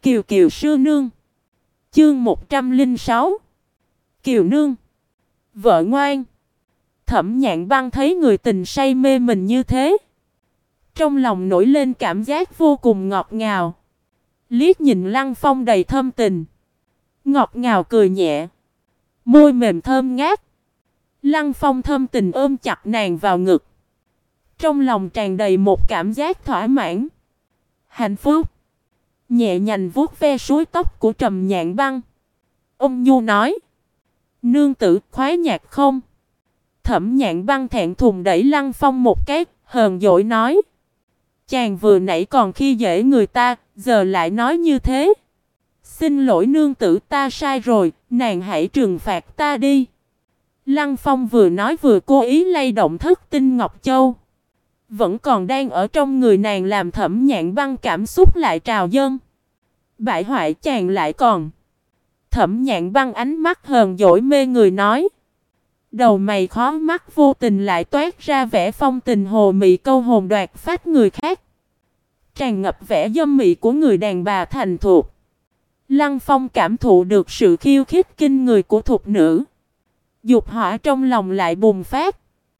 Kiều Kiều sư nương. Chương 106. Kiều nương. Vợ ngoan. Thẩm Nhạn Băng thấy người tình say mê mình như thế, trong lòng nổi lên cảm giác vô cùng ngọt ngào. Liếc nhìn Lăng Phong đầy thâm tình, ngọt ngào cười nhẹ, môi mềm thơm ngát. Lăng Phong thâm tình ôm chặt nàng vào ngực, trong lòng tràn đầy một cảm giác thỏa mãn, hạnh phúc. Nhẹ nhàng vuốt ve suối tóc của Trầm Nhạn Băng, ôn nhu nói: "Nương tử khoái nhạc không?" Thẩm Nhạn Băng thẹn thùng đẩy Lăng Phong một cái, hờn dỗi nói: "Chàng vừa nãy còn khi dễ người ta, giờ lại nói như thế. Xin lỗi nương tử, ta sai rồi, nàng hãy trừng phạt ta đi." Lăng Phong vừa nói vừa cố ý lay động thất tinh Ngọc Châu. Vẫn còn đang ở trong người nàng làm Thẩm Nhạn Băng cảm xúc lại trào dâng. Bại hoại chàng lại còn. Thẩm Nhạn Băng ánh mắt hờn dỗi mê người nói. Đầu mày khó mắt vô tình lại toát ra vẻ phong tình hồ mị câu hồn đoạt phách người khác, tràn ngập vẻ dâm mị của người đàn bà thành thục. Lăng Phong cảm thụ được sự khiêu khích kinh người của thục nữ, dục hỏa trong lòng lại bùng phát.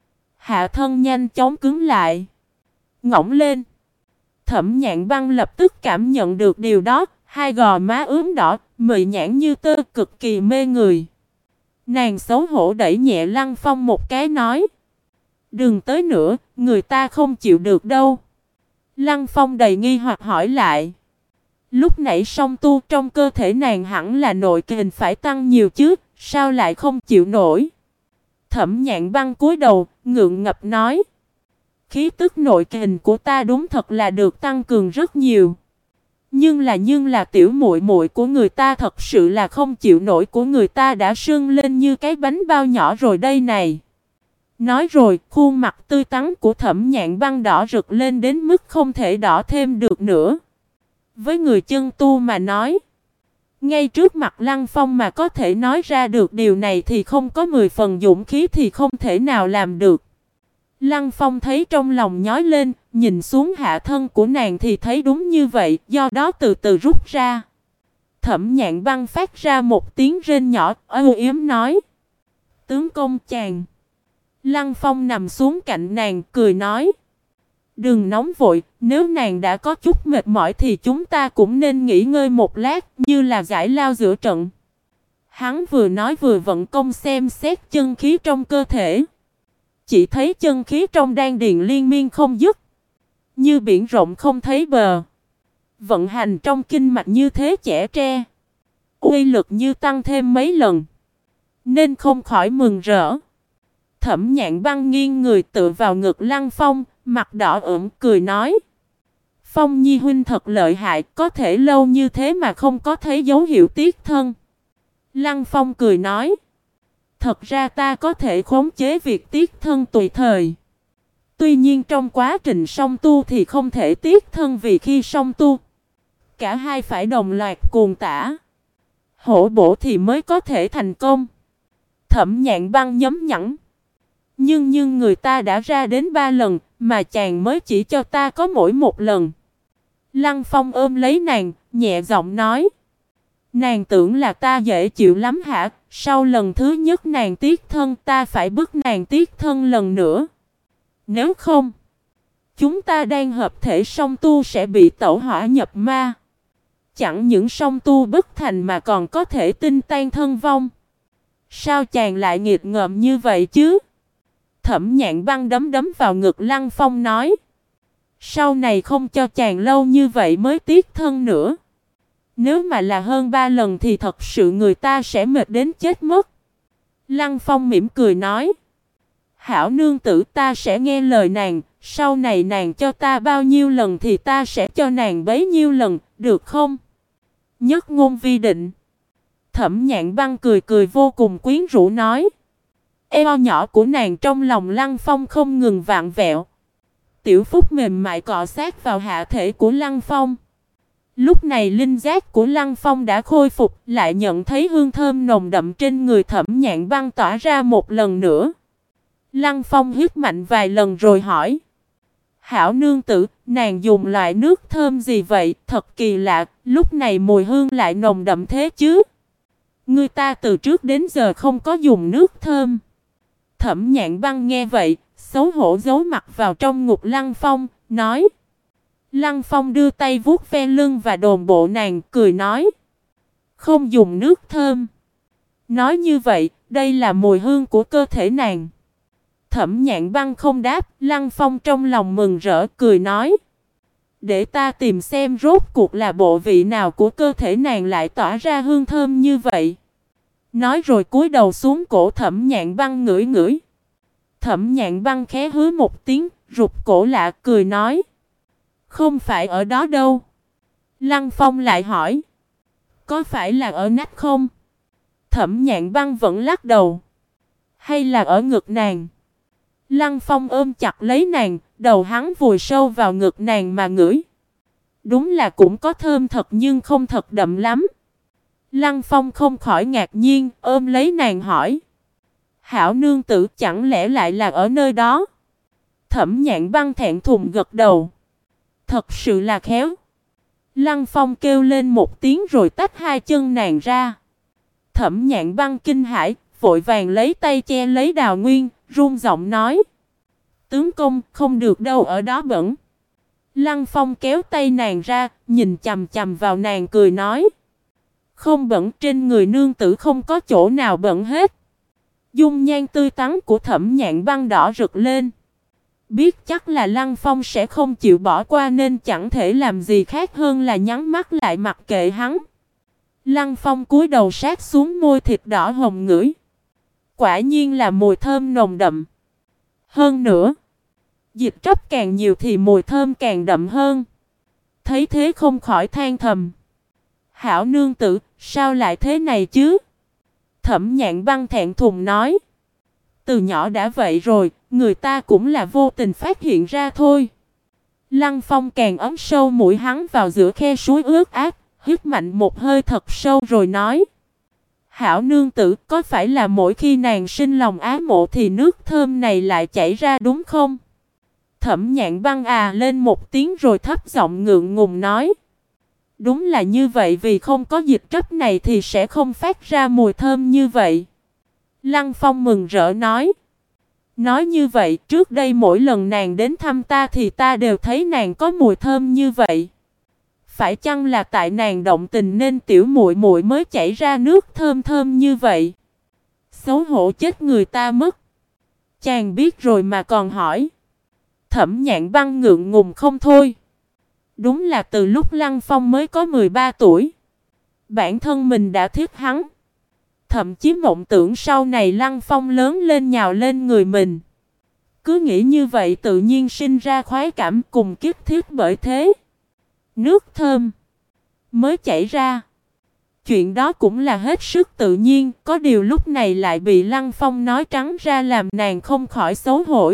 Hạ thân nhanh chóng cứng lại, ngỗng lên. Thẩm Nhạn Băng lập tức cảm nhận được điều đó, hai gò má ướm đỏ, mị nhãn như tơ, cực kỳ mê người. Nàng xấu hổ đẩy nhẹ Lăng Phong một cái nói: "Đừng tới nữa, người ta không chịu được đâu." Lăng Phong đầy nghi hoặc hỏi lại: "Lúc nãy song tu trong cơ thể nàng hẳn là nội kình phải tăng nhiều chứ, sao lại không chịu nổi?" Thẩm Nhạn Băng cúi đầu, ngượng ngập nói: "Khí tức nội kình của ta đúng thật là được tăng cường rất nhiều. Nhưng là tiểu muội muội của người ta thật sự là không chịu nổi, của người ta đã sưng lên như cái bánh bao nhỏ rồi đây này." Nói rồi, khuôn mặt tươi tắn của Thẩm Nhạn Băng đỏ rực lên đến mức không thể đỏ thêm được nữa. Với người chân tu mà nói, ngay trước mặt Lăng Phong mà có thể nói ra được điều này thì không có 10 phần dũng khí thì không thể nào làm được. Lăng Phong thấy trong lòng nhói lên, nhìn xuống hạ thân của nàng thì thấy đúng như vậy, do đó từ từ rút ra. Thẩm Nhạn Băng phát ra một tiếng rên nhỏ, âu yếm nói: "Tướng công chàng." Lăng Phong nằm xuống cạnh nàng, cười nói: "Đừng nóng vội, nếu nàng đã có chút mệt mỏi thì chúng ta cũng nên nghỉ ngơi một lát, như là giải lao giữa trận." Hắn vừa nói vừa vận công xem xét chân khí trong cơ thể. Chỉ thấy chân khí trong đan điền liên miên không dứt, như biển rộng không thấy bờ. Vận hành trong kinh mạch như thế chẻ tre, uy lực như tăng thêm mấy lần, nên không khỏi mừng rỡ. Thẩm Nhạn Băng nghiêng người tựa vào ngực Lăng Phong, mặt đỏ ửng cười nói: "Phong Nhi huynh thật lợi hại, có thể lâu như thế mà không có thấy dấu hiệu tiết thân." Lăng Phong cười nói: "Thật ra ta có thể khống chế việc tiết thân tùy thời. Tuy nhiên trong quá trình song tu thì không thể tiết thân, vì khi song tu, cả hai phải đồng loạt cuồng tả, hổ bổ thì mới có thể thành công." Thẩm Nhạn Băng nhấm nhẵn: Nhưng người ta đã ra đến 3 lần, mà chàng mới chỉ cho ta có mỗi 1 lần." Lăng Phong ôm lấy nàng, nhẹ giọng nói: "Nàng tưởng là ta dễ chịu lắm hả? Sau lần thứ nhất nàng tiết thân, ta phải bức nàng tiết thân lần nữa. Nếu không, chúng ta đang hợp thể song tu sẽ bị tẩu hỏa nhập ma. Chẳng những song tu bất thành mà còn có thể tinh tan thân vong. Sao chàng lại nghiệt ngợm như vậy chứ?" Thẩm Nhạn Băng đấm đấm vào ngực Lăng Phong nói: "Sau này không cho chàng lâu như vậy mới tiết thân nữa. Nếu mà là hơn 3 lần thì thật sự người ta sẽ mệt đến chết mất." Lăng Phong mỉm cười nói: "Hảo nương tử, ta sẽ nghe lời nàng, sau này nàng cho ta bao nhiêu lần thì ta sẽ cho nàng bấy nhiêu lần, được không?" Nhất ngôn vi định. Thẩm Nhạn Băng cười cười vô cùng quyến rũ nói. Eo nhỏ của nàng trong lòng Lăng Phong không ngừng vặn vẹo. Tiểu phúc mềm mại cọ sát vào hạ thể của Lăng Phong. Lúc này linh giác của Lăng Phong đã khôi phục, lại nhận thấy hương thơm nồng đậm trên người Thẩm Nhạn Băng tỏa ra một lần nữa. Lăng Phong hít mạnh vài lần rồi hỏi: Hảo nương tử, nàng dùng loại nước thơm gì vậy? Thật kỳ lạ, lúc này mùi hương lại nồng đậm thế chứ. Người ta từ trước đến giờ không có dùng nước thơm. Thẩm Nhạn Băng nghe vậy, xấu hổ giấu mặt vào trong ngực Lăng Phong, nói. Lăng Phong đưa tay vuốt ve lưng và đồn bộ nàng, cười nói. Không dùng nước thơm. Nói như vậy, đây là mùi hương của cơ thể nàng. Thẩm Nhạn Băng không đáp, Lăng Phong trong lòng mừng rỡ, cười nói. Để ta tìm xem rốt cuộc là bộ vị nào của cơ thể nàng lại tỏa ra hương thơm như vậy. Nói rồi cúi đầu xuống cổ Thẩm Nhạn Băng ngửi ngửi. Thẩm Nhạn Băng khẽ hứ một tiếng, rụt cổ lạ, cười nói. Không phải ở đó đâu. Lăng Phong lại hỏi. Có phải là ở nách không? Thẩm Nhạn Băng vẫn lắc đầu. Hay là ở ngực nàng? Lăng Phong ôm chặt lấy nàng, đầu hắn vùi sâu vào ngực nàng mà ngửi. Đúng là cũng có thơm thật nhưng không thật đậm lắm. Lăng Phong không khỏi ngạc nhiên, ôm lấy nàng hỏi. Hảo nương tử chẳng lẽ lại là ở nơi đó? Thẩm Nhạn Băng thẹn thùng gật đầu. Thật sự là khéo. Lăng Phong kêu lên một tiếng rồi tách hai chân nàng ra. Thẩm Nhạn Băng kinh hãi, vội vàng lấy tay che lấy Đào Nguyên, run giọng nói. Tướng công, không được đâu, ở đó bẩn. Lăng Phong kéo tay nàng ra, nhìn chằm chằm vào nàng cười nói. Không bẩn, trên người nương tử không có chỗ nào bẩn hết. Dung nhan tươi tắn của Thẩm Nhạn Băng đỏ rực lên. Biết chắc là Lăng Phong sẽ không chịu bỏ qua nên chẳng thể làm gì khác hơn là nhắm mắt lại mặc kệ hắn. Lăng Phong cúi đầu sát xuống môi thịt đỏ hồng ngửi. Quả nhiên là mùi thơm nồng đậm. Hơn nữa, dịch trấp càng nhiều thì mùi thơm càng đậm hơn. Thấy thế không khỏi than thầm. Hảo nương tử, sao lại thế này chứ? Thẩm Nhạn Băng thẹn thùng nói. Từ nhỏ đã vậy rồi, người ta cũng là vô tình phát hiện ra thôi. Lăng Phong càng ấm sâu mũi hắn vào giữa khe suối ướt át, hít mạnh một hơi thật sâu rồi nói. Hảo nương tử, có phải là mỗi khi nàng sinh lòng ái mộ thì nước thơm này lại chảy ra đúng không? Thẩm Nhạn Băng lên một tiếng rồi thấp giọng ngượng ngùng nói. Đúng là như vậy, vì không có dịch trấp này thì sẽ không phát ra mùi thơm như vậy. Lăng Phong mừng rỡ nói. Nói như vậy, trước đây mỗi lần nàng đến thăm ta thì ta đều thấy nàng có mùi thơm như vậy. Phải chăng là tại nàng động tình nên tiểu muội muội mới chảy ra nước thơm thơm như vậy? Xấu hổ chết người ta mất. Chàng biết rồi mà còn hỏi. Thẩm Nhạn Băng ngượng ngùng không thôi. Đúng là từ lúc Lăng Phong mới có 13 tuổi, bản thân mình đã thích hắn. Thậm chí mộng tưởng sau này Lăng Phong lớn lên nhào lên người mình. Cứ nghĩ như vậy tự nhiên sinh ra khoái cảm cùng kiếp thiết bởi thế. Nước thơm mới chảy ra. Chuyện đó cũng là hết sức tự nhiên, có điều lúc này lại bị Lăng Phong nói trắng ra làm nàng không khỏi xấu hổ.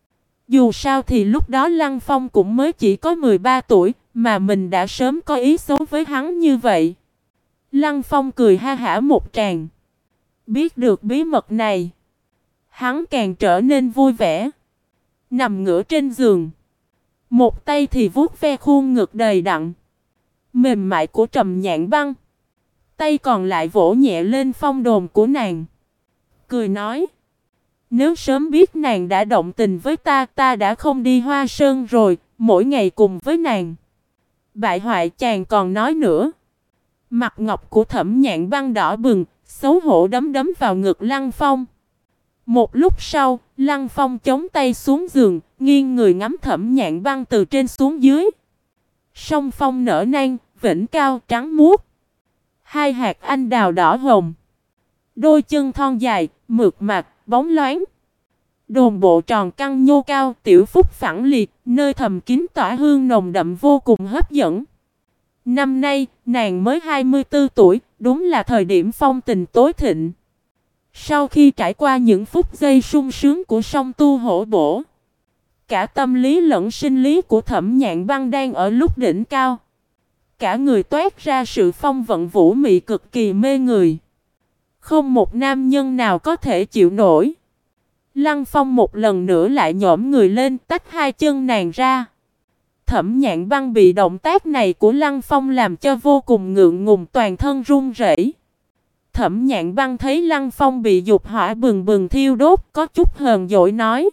Dù sao thì lúc đó Lăng Phong cũng mới chỉ có 13 tuổi, mà mình đã sớm có ý xấu với hắn như vậy. Lăng Phong cười ha hả một tràng. Biết được bí mật này, hắn càng trở nên vui vẻ. Nằm ngửa trên giường, một tay thì vuốt ve khuôn ngực đầy đặn mềm mại của Trầm Nhạn Băng, tay còn lại vỗ nhẹ lên phong đồn của nàng, cười nói. Nếu sớm biết nàng đã động tình với ta, ta đã không đi Hoa Sơn rồi, mỗi ngày cùng với nàng. Bại hoại chàng còn nói nữa. Mặt ngọc của Thẩm Nhạn Băng đỏ bừng, xấu hổ đấm đấm vào ngực Lăng Phong. Một lúc sau, Lăng Phong chống tay xuống giường, nghiêng người ngắm Thẩm Nhạn Băng từ trên xuống dưới. Song phong nở nang, vĩnh cao trắng muốt. Hai hạt anh đào đỏ hồng. Đôi chân thon dài, mượt mà, bóng loáng. Đồn bộ tròn căng nhô cao, tiểu phúc phẳng liệt, nơi thầm kín tỏa hương nồng đậm vô cùng hấp dẫn. Năm nay, nàng mới 24 tuổi, đúng là thời điểm phong tình tối thịnh. Sau khi trải qua những phút giây sung sướng của song tu hổ bổ, cả tâm lý lẫn sinh lý của Thẩm Nhạn Băng đang ở lúc đỉnh cao. Cả người toát ra sự phong vận vũ mị cực kỳ mê người. Không một nam nhân nào có thể chịu nổi. Lăng Phong một lần nữa lại nhổm người lên, tách hai chân nàng ra. Thẩm Nhạn Băng bị động tác này của Lăng Phong làm cho vô cùng ngượng ngùng, toàn thân run rẩy. Thẩm Nhạn Băng thấy Lăng Phong bị dục hỏa bừng bừng thiêu đốt, có chút hờn dỗi nói: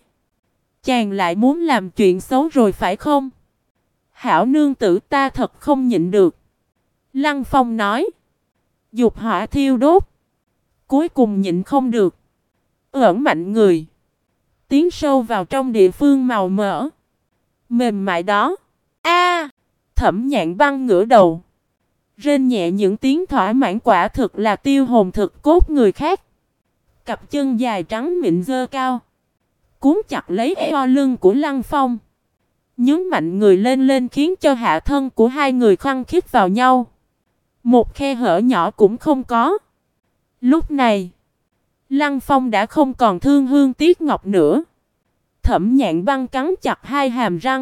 chàng lại muốn làm chuyện xấu rồi phải không? Hảo nương tử, ta thật không nhịn được. Lăng Phong nói: dục hỏa thiêu đốt, cuối cùng nhịn không được, ẩn mạnh người, tiến sâu vào trong địa phương màu mỡ, mềm mại đó. A! Thẩm Nhạn Băng ngửa đầu, rên nhẹ những tiếng thỏa mãn, quả thực là tiêu hồn thực cốt người khác. Cặp chân dài trắng mịn giơ cao, cuốn chặt lấy eo lưng của Lăng Phong, nhướng mạnh người lên lên khiến cho hạ thân của hai người khăng khít vào nhau. Một khe hở nhỏ cũng không có. Lúc này, Lăng Phong đã không còn thương hương tiếc ngọc nữa. Thẩm Nhạn Băng cắn chặt hai hàm răng,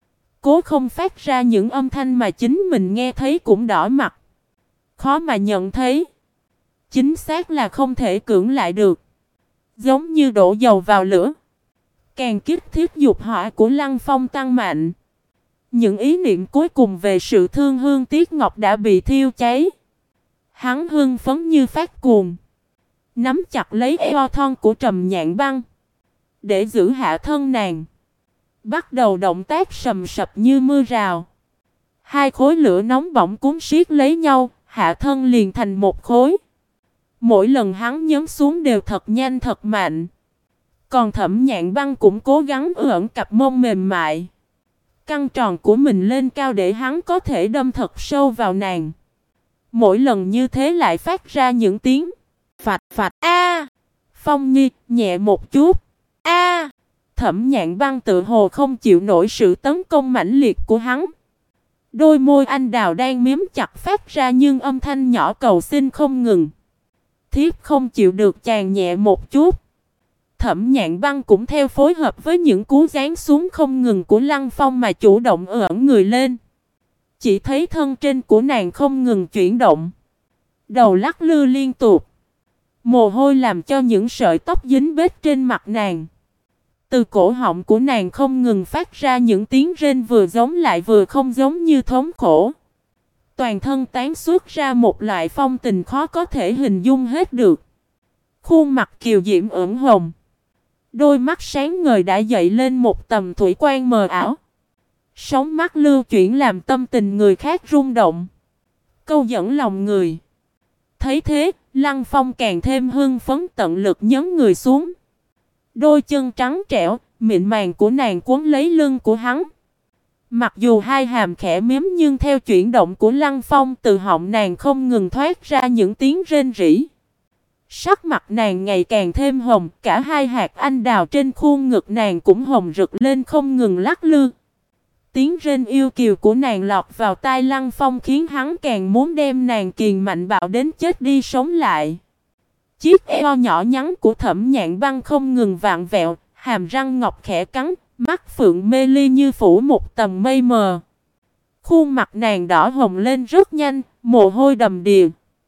cố không phát ra những âm thanh mà chính mình nghe thấy cũng đỏ mặt. Khó mà nhận thấy, chính xác là không thể cưỡng lại được. Giống như đổ dầu vào lửa, càng kích thiết dục hỏa của Lăng Phong tăng mạnh. Những ý niệm cuối cùng về sự thương hương tiếc ngọc đã bị thiêu cháy. Hắn hưng phấn như phát cuồng, nắm chặt lấy eo thon của Trầm Nhạn Băng để giữ hạ thân nàng. Bắt đầu động tác sầm sập như mưa rào. Hai khối lửa nóng bỏng cuốn siết lấy nhau, hạ thân liền thành một khối. Mỗi lần hắn nhấn xuống đều thật nhanh thật mạnh. Còn Thẩm Nhạn Băng cũng cố gắng ưỡn cặp mông mềm mại, căng tròn của mình lên cao để hắn có thể đâm thật sâu vào nàng. Mỗi lần như thế lại phát ra những tiếng phạch phạch. A! Phong Nhi, nhẹ một chút. A! Thẩm Nhạn Băng tự hồ không chịu nổi sự tấn công mãnh liệt của hắn. Đôi môi anh đào đang miếm chặt phát ra nhưng âm thanh nhỏ cầu xin không ngừng. Thiếp không chịu được, chàng nhẹ một chút. Thẩm Nhạn Băng cũng theo phối hợp với những cú giáng xuống không ngừng của Lăng Phong mà chủ động ưỡn người lên. Chỉ thấy thân trên của nàng không ngừng chuyển động, đầu lắc lư liên tục. Mồ hôi làm cho những sợi tóc dính bết trên mặt nàng. Từ cổ họng của nàng không ngừng phát ra những tiếng rên vừa giống lại vừa không giống như thống khổ. Toàn thân tán xuất ra một loại phong tình khó có thể hình dung hết được. Khuôn mặt kiều diễm ửng hồng, đôi mắt sáng ngời đã dậy lên một tầm thủy quang mờ ảo. Sóng mắt lưu chuyển làm tâm tình người khác rung động, câu dẫn lòng người. Thấy thế, Lăng Phong càng thêm hưng phấn, tận lực nhấn người xuống. Đôi chân trắng trẻo, mịn màng của nàng cuốn lấy lưng của hắn. Mặc dù hai hàm khẽ miếm nhưng theo chuyển động của Lăng Phong, từ họng nàng không ngừng thoát ra những tiếng rên rỉ. Sắc mặt nàng ngày càng thêm hồng, cả hai hạt anh đào trên khuôn ngực nàng cũng hồng rực lên không ngừng lắc lư. Tiếng rên yêu kiều của nàng lọt vào tai Lăng Phong khiến hắn càng muốn đem nàng kiền mạnh bạo đến chết đi sống lại. Chiếc eo nhỏ nhắn của Thẩm Nhạn Băng không ngừng vặn vẹo, hàm răng ngọc khẽ cắn, mắt phượng mê ly như phủ một tầng mây mờ. Khuôn mặt nàng đỏ hồng lên rất nhanh, mồ hôi đầm đìa.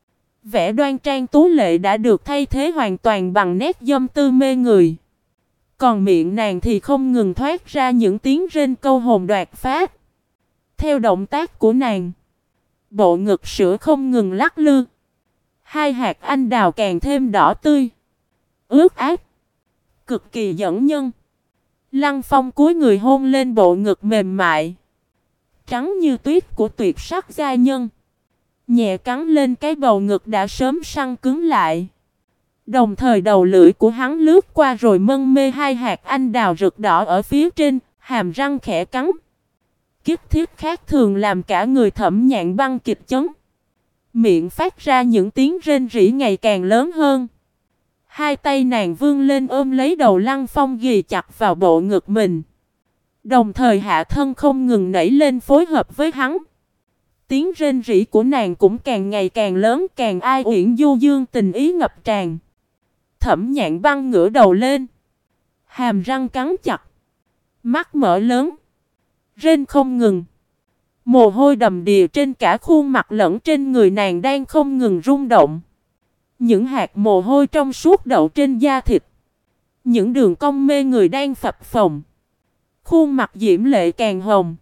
Vẻ đoan trang tú lệ đã được thay thế hoàn toàn bằng nét dâm tư mê người. Còn miệng nàng thì không ngừng thoát ra những tiếng rên câu hồn đoạt phát. Theo động tác của nàng, bộ ngực sữa không ngừng lắc lư. Hai hạt anh đào càng thêm đỏ tươi, ướt át, cực kỳ dẫn nhân. Lăng Phong cúi người hôn lên bộ ngực mềm mại, trắng như tuyết của tuyệt sắc giai nhân. Nhẹ cắn lên cái bầu ngực đã sớm săn cứng lại. Đồng thời đầu lưỡi của hắn lướt qua rồi mân mê hai hạt anh đào rực đỏ ở phía trên, hàm răng khẽ cắn. Kích thiết khác thường làm cả người Thẩm Nhạn Băng kịch chấn. Miệng phát ra những tiếng rên rỉ ngày càng lớn hơn. Hai tay nàng vươn lên ôm lấy đầu Lăng Phong ghì chặt vào bộ ngực mình. Đồng thời hạ thân không ngừng nảy lên phối hợp với hắn. Tiếng rên rỉ của nàng cũng càng ngày càng lớn, càng ai uyển du dương tình ý ngập tràn. Thẩm Nhạn Băng ngửa đầu lên, hàm răng cắn chặt, mắt mở lớn, rên không ngừng. Mồ hôi đầm đìa trên cả khuôn mặt lẫn trên người nàng đang không ngừng rung động. Những hạt mồ hôi trong suốt đậu trên da thịt, Những đường cong mê người đang phập phồng. Khuôn mặt diễm lệ càng hồng.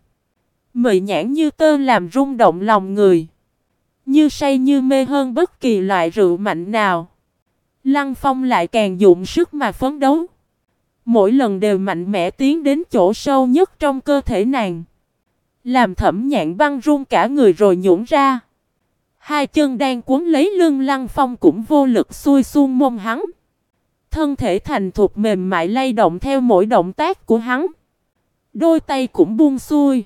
Mị nhãn như tơ làm rung động lòng người. Như say như mê hơn bất kỳ loại rượu mạnh nào. Lăng Phong lại càng dụng sức mà phấn đấu. Mỗi lần đều mạnh mẽ tiến đến chỗ sâu nhất trong cơ thể nàng. Làm Thẩm Nhạn Băng run cả người rồi nhũn ra. Hai chân đang cuốn lấy lưng Lăng Phong cũng vô lực xuôi xuông mông hắn. Thân thể thành thục mềm mại lay động theo mỗi động tác của hắn. Đôi tay cũng buông xuôi.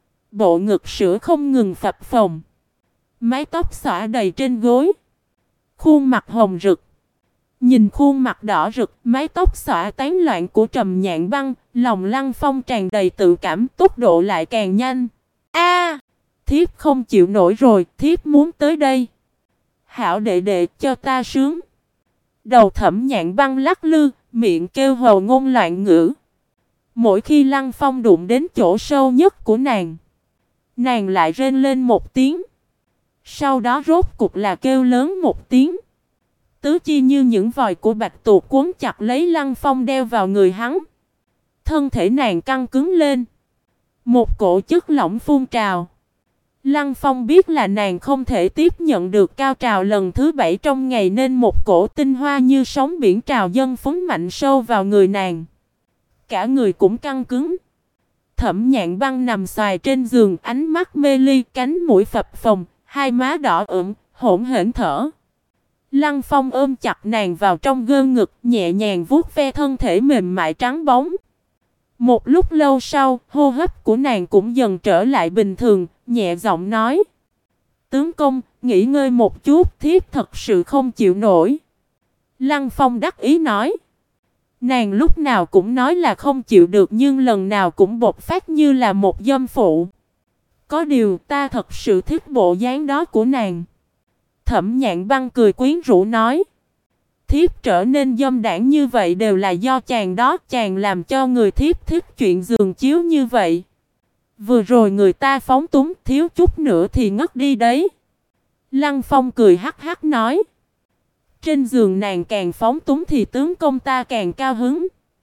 Bộ ngực sữa không ngừng phập phồng. Mái tóc xõa đầy trên gối. Khuôn mặt hồng rực. Nhìn khuôn mặt đỏ rực, mái tóc xõa tán loạn của Trầm Nhạn Băng, lòng Lăng Phong tràn đầy tự cảm, tốc độ lại càng nhanh. A, thiếp không chịu nổi rồi, thiếp muốn tới đây. Hảo đệ đệ, cho ta sướng. Đầu Thẩm Nhạn Băng lắc lư, miệng kêu hầu ngôn loạn ngữ. Mỗi khi Lăng Phong đụng đến chỗ sâu nhất của nàng, nàng lại rên lên một tiếng. Sau đó rốt cục là kêu lớn một tiếng. Tứ chi như những vòi của bạch tuộc cuốn chặt lấy Lăng Phong đeo vào người hắn. Thân thể nàng căng cứng lên. Một cổ chất lỏng phun trào. Lăng Phong biết là nàng không thể tiếp nhận được cao trào lần thứ 7 trong ngày nên một cổ tinh hoa như sóng biển trào dâng phóng mạnh sâu vào người nàng. Cả người cũng căng cứng. Thẩm Nhạn Băng nằm xoài trên giường, ánh mắt mê ly, cánh mũi phập phồng, hai má đỏ ửng, hỗn hển thở. Lăng Phong ôm chặt nàng vào trong gương ngực, nhẹ nhàng vuốt ve thân thể mềm mại trắng bóng. Một lúc lâu sau, hô hấp của nàng cũng dần trở lại bình thường, nhẹ giọng nói: "Tướng công, nghỉ ngơi một chút, thiếp thật sự không chịu nổi." Lăng Phong đắc ý nói. Nàng lúc nào cũng nói là không chịu được nhưng lần nào cũng bộc phát như là một dâm phụ. Có điều ta thật sự thích bộ dáng đó của nàng. Thẩm Nhạn Băng cười quyến rũ nói. Thiếp trở nên dâm đảng như vậy đều là do chàng đó, chàng làm cho người thiếp thích chuyện giường chiếu như vậy. Vừa rồi người ta phóng túng, thiếu chút nữa thì ngất đi đấy. Lăng Phong cười hắc hắc nói. Trên giường nàng càng phóng túng thì tướng công ta càng cao hứng.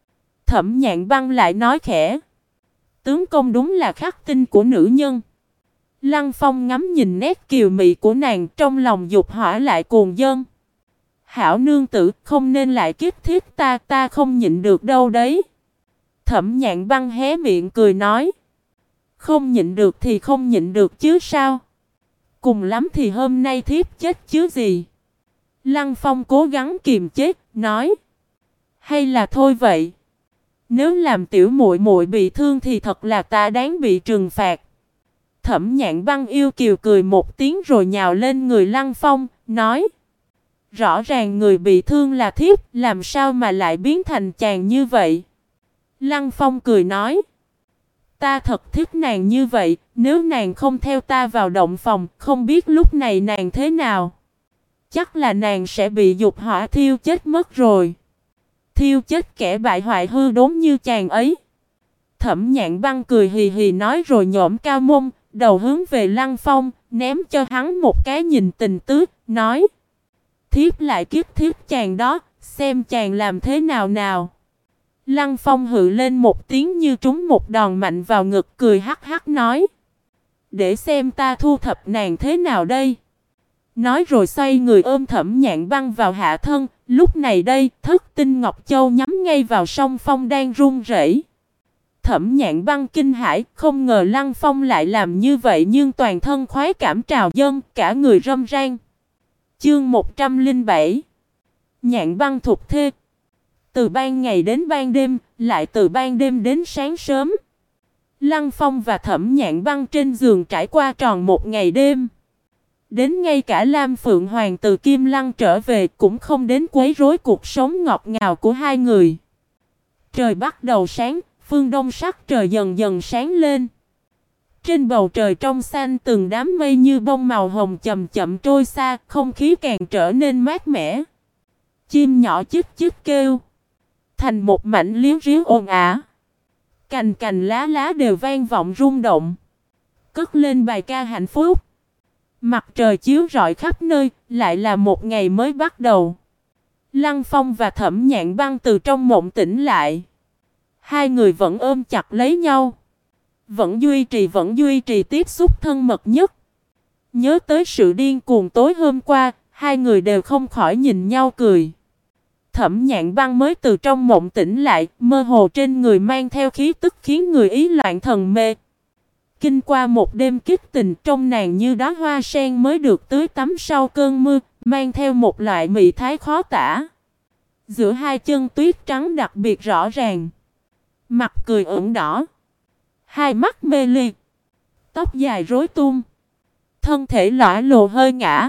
Thẩm Nhạn Băng lại nói khẽ. Tướng công đúng là khắc tinh của nữ nhân. Lăng Phong ngắm nhìn nét kiều mị của nàng, trong lòng dục hỏa lại cuồng dâng. Hảo nương tử, không nên lại kích thiết ta, ta không nhịn được đâu đấy. Thẩm Nhạn Băng hé miệng cười nói. Không nhịn được thì không nhịn được chứ sao. Cùng lắm thì hôm nay thiếp chết chứ gì. Lăng Phong cố gắng kiềm chế, nói. Hay là thôi vậy. Nếu làm tiểu muội muội bị thương thì thật là ta đáng bị trừng phạt. Thẩm Nhạn Băng yêu kiều cười một tiếng rồi nhào lên người Lăng Phong, nói. Rõ ràng người bị thương là thiếp, làm sao mà lại biến thành chàng như vậy? Lăng Phong cười nói. Ta thật thích nàng như vậy, nếu nàng không theo ta vào động phòng, không biết lúc này nàng thế nào. Chắc là nàng sẽ bị dục hỏa thiêu chết mất rồi. Thiêu chết kẻ bại hoại hư đốn như chàng ấy. Thẩm Nhạn Băng cười hì hì nói rồi nhổm cao mông, đầu hướng về Lăng Phong, ném cho hắn một cái nhìn tình tứ, nói. Thiếp lại kiếp thiếp chàng đó, xem chàng làm thế nào nào. Lăng Phong hự lên một tiếng như trúng một đòn mạnh vào ngực, cười hắc hắc nói. Để xem ta thu thập nàng thế nào đây. Nói rồi xoay người ôm Thẩm Nhạn Băng vào hạ thân, lúc này đây, Thất Tinh Ngọc Châu nhắm ngay vào song Phong đang run rẩy. Thẩm Nhạn Băng kinh hãi, không ngờ Lăng Phong lại làm như vậy nhưng toàn thân khoái cảm trào dâng, cả người râm ran. Chương 107 Nhạn Băng thục thê. Từ ban ngày đến ban đêm, lại từ ban đêm đến sáng sớm. Lăng Phong và Thẩm Nhạn Băng trên giường trải qua tròn một ngày đêm. Đến ngay cả Lam Phượng Hoàng từ Kim Lăng trở về cũng không đến quấy rối cuộc sống ngọt ngào của hai người. Trời bắt đầu sáng, phương đông sắc trời dần dần sáng lên. Trên bầu trời trong xanh từng đám mây như bông màu hồng chậm chậm trôi xa, không khí càng trở nên mát mẻ. Chim nhỏ chích chích kêu. Thành một mảnh liếu riếu ồn ào. Cành cành lá lá đều vang vọng rung động. Cất lên bài ca hạnh phúc. Mặt trời chiếu rọi khắp nơi, lại là một ngày mới bắt đầu. Lăng Phong và Thẩm Nhạn Băng từ trong mộng tỉnh lại. Hai người vẫn ôm chặt lấy nhau. Vẫn duy trì tiếp xúc thân mật nhất. Nhớ tới sự điên cuồng tối hôm qua, hai người đều không khỏi nhìn nhau cười. Thẩm Nhạn Băng mới từ trong mộng tỉnh lại, mơ hồ trên người mang theo khí tức khiến người ý loạn thần mê. Kinh qua một đêm kích tình, trong nàng như đóa hoa sen mới được tưới tắm sau cơn mưa, mang theo một loại mị thái khó tả. Giữa hai chân tuyết trắng đặc biệt rõ ràng. Mặt cười ửng đỏ. Hai mắt mê ly. Tóc dài rối tung. Thân thể lõa lồ hơi ngã.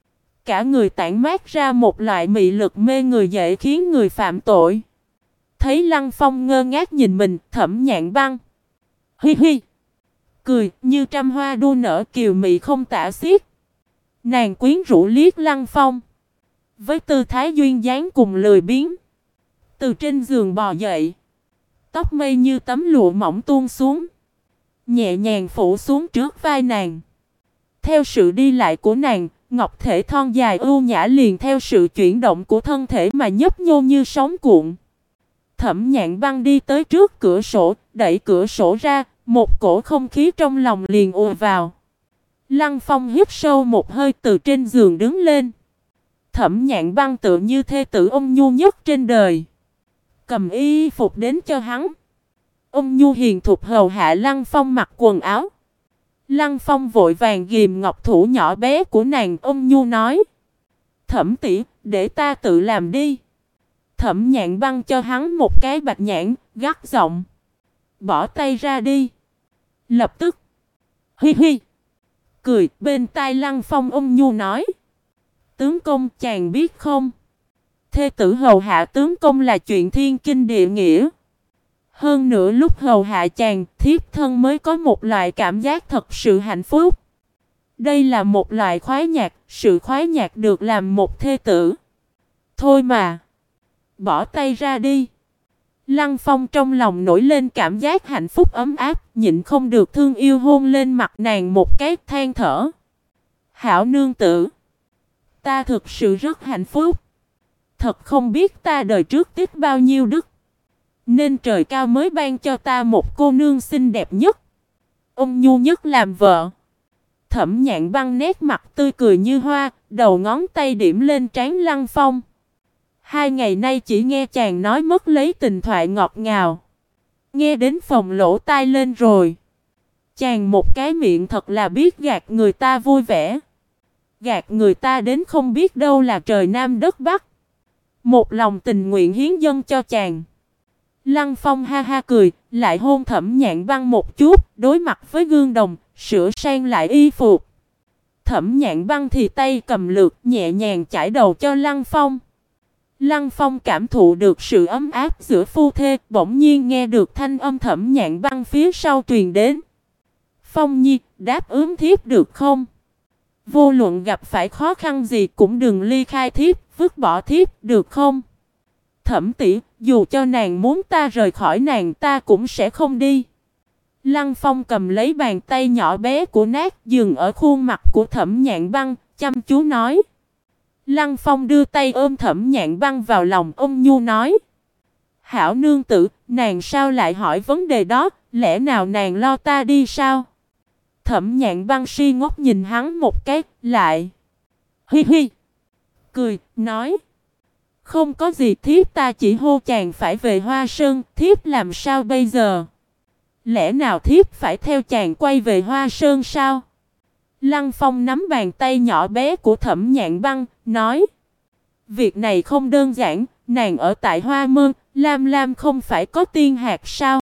Cả người tản mát ra một loại mị lực mê người dễ khiến người phạm tội. Thấy Lăng Phong ngơ ngác nhìn mình, Thẩm Nhạn Băng hi hi cười như trăm hoa đua nở kiều mị không tả xiết. Nàng quyến rũ liếc Lăng Phong. Với tư thái duyên dáng cùng lười biếng. Từ trên giường bò dậy. Tóc mây như tấm lụa mỏng tuôn xuống. Nhẹ nhàng phủ xuống trước vai nàng. Theo sự đi lại của nàng, ngọc thể thon dài ưu nhã liền theo sự chuyển động của thân thể mà nhấp nhô như sóng cuộn. Thẩm Nhạn Băng đi tới trước cửa sổ, đẩy cửa sổ ra, một cổ không khí trong lòng liền ùa vào. Lăng Phong hít sâu một hơi từ trên giường đứng lên. Thẩm Nhạn Băng tựa như thê tử ôn nhu nhất trên đời. Cầm y phục đến cho hắn. Ôn nhu hiền thục hầu hạ Lăng Phong mặc quần áo. Lăng Phong vội vàng ghìm ngọc thủ nhỏ bé của nàng, ôn nhu nói: Thẩm tỷ, để ta tự làm đi. Thẩm Nhạn Băng cho hắn một cái bạch nhãn, gắt giọng: Bỏ tay ra đi. Lập tức hi hi cười bên tai Lăng Phong ôn nhu nói: Tướng công, chàng biết không? Thê tử hầu hạ tướng công là chuyện thiên kinh địa nghĩa. Hơn nữa lúc hầu hạ chàng, thiếp thân mới có một loại cảm giác thật sự hạnh phúc. Đây là một loại khoái nhạc, sự khoái nhạc được làm một thê tử. Thôi mà, bỏ tay ra đi. Lăng Phong trong lòng nổi lên cảm giác hạnh phúc ấm áp, nhịn không được thương yêu hôn lên mặt nàng một cái, than thở: Hảo nương tử, ta thực sự rất hạnh phúc. Thật không biết ta đời trước tích bao nhiêu đức, nên trời cao mới ban cho ta một cô nương xinh đẹp nhất, ôn nhu nhất làm vợ. Thẩm Nhạn Băng nét mặt tươi cười như hoa, đầu ngón tay điểm lên trán Lăng Phong. 2 ngày nay chỉ nghe chàng nói mất lấy tình thoại ngọt ngào, nghe đến phồng lỗ tai lên rồi. Chàng một cái miệng thật là biết gạt người ta vui vẻ, gạt người ta đến không biết đâu là trời Nam đất Bắc. Một lòng tình nguyện hiến dâng cho chàng. Lăng Phong ha ha cười, lại hôn Thẩm Nhạn Băng một chút, đối mặt với gương đồng, sửa sang lại y phục. Thẩm Nhạn Băng thì tay cầm lược, nhẹ nhàng chải đầu cho Lăng Phong. Lăng Phong cảm thụ được sự ấm áp giữa phu thê, bỗng nhiên nghe được thanh âm Thẩm Nhạn Băng phía sau truyền đến: Phong nhi, đáp ứng thiếp được không? Vô luận gặp phải khó khăn gì cũng đừng ly khai thiếp, vứt bỏ thiếp, được không? Thẩm tỷ, dù cho nàng muốn ta rời khỏi nàng, ta cũng sẽ không đi. Lăng Phong cầm lấy bàn tay nhỏ bé của nát dừng ở khuôn mặt của Thẩm Nhạn Băng, chăm chú nói. Lăng Phong đưa tay ôm Thẩm Nhạn Băng vào lòng, ôn nhu nói: Hảo nương tử, nàng sao lại hỏi vấn đề đó, lẽ nào nàng lo ta đi sao? Thẩm Nhạn Băng si ngốc nhìn hắn một cái, lại hi hi cười, nói: Không có gì thiếp, ta chỉ hô chàng phải về Hoa Sơn, thiếp làm sao bây giờ? Lẽ nào thiếp phải theo chàng quay về Hoa Sơn sao? Lăng Phong nắm bàn tay nhỏ bé của Thẩm Nhạn Băng, nói: Việc này không đơn giản, nàng ở tại Hoa Môn, Lam Lam không phải có tiên hạt sao?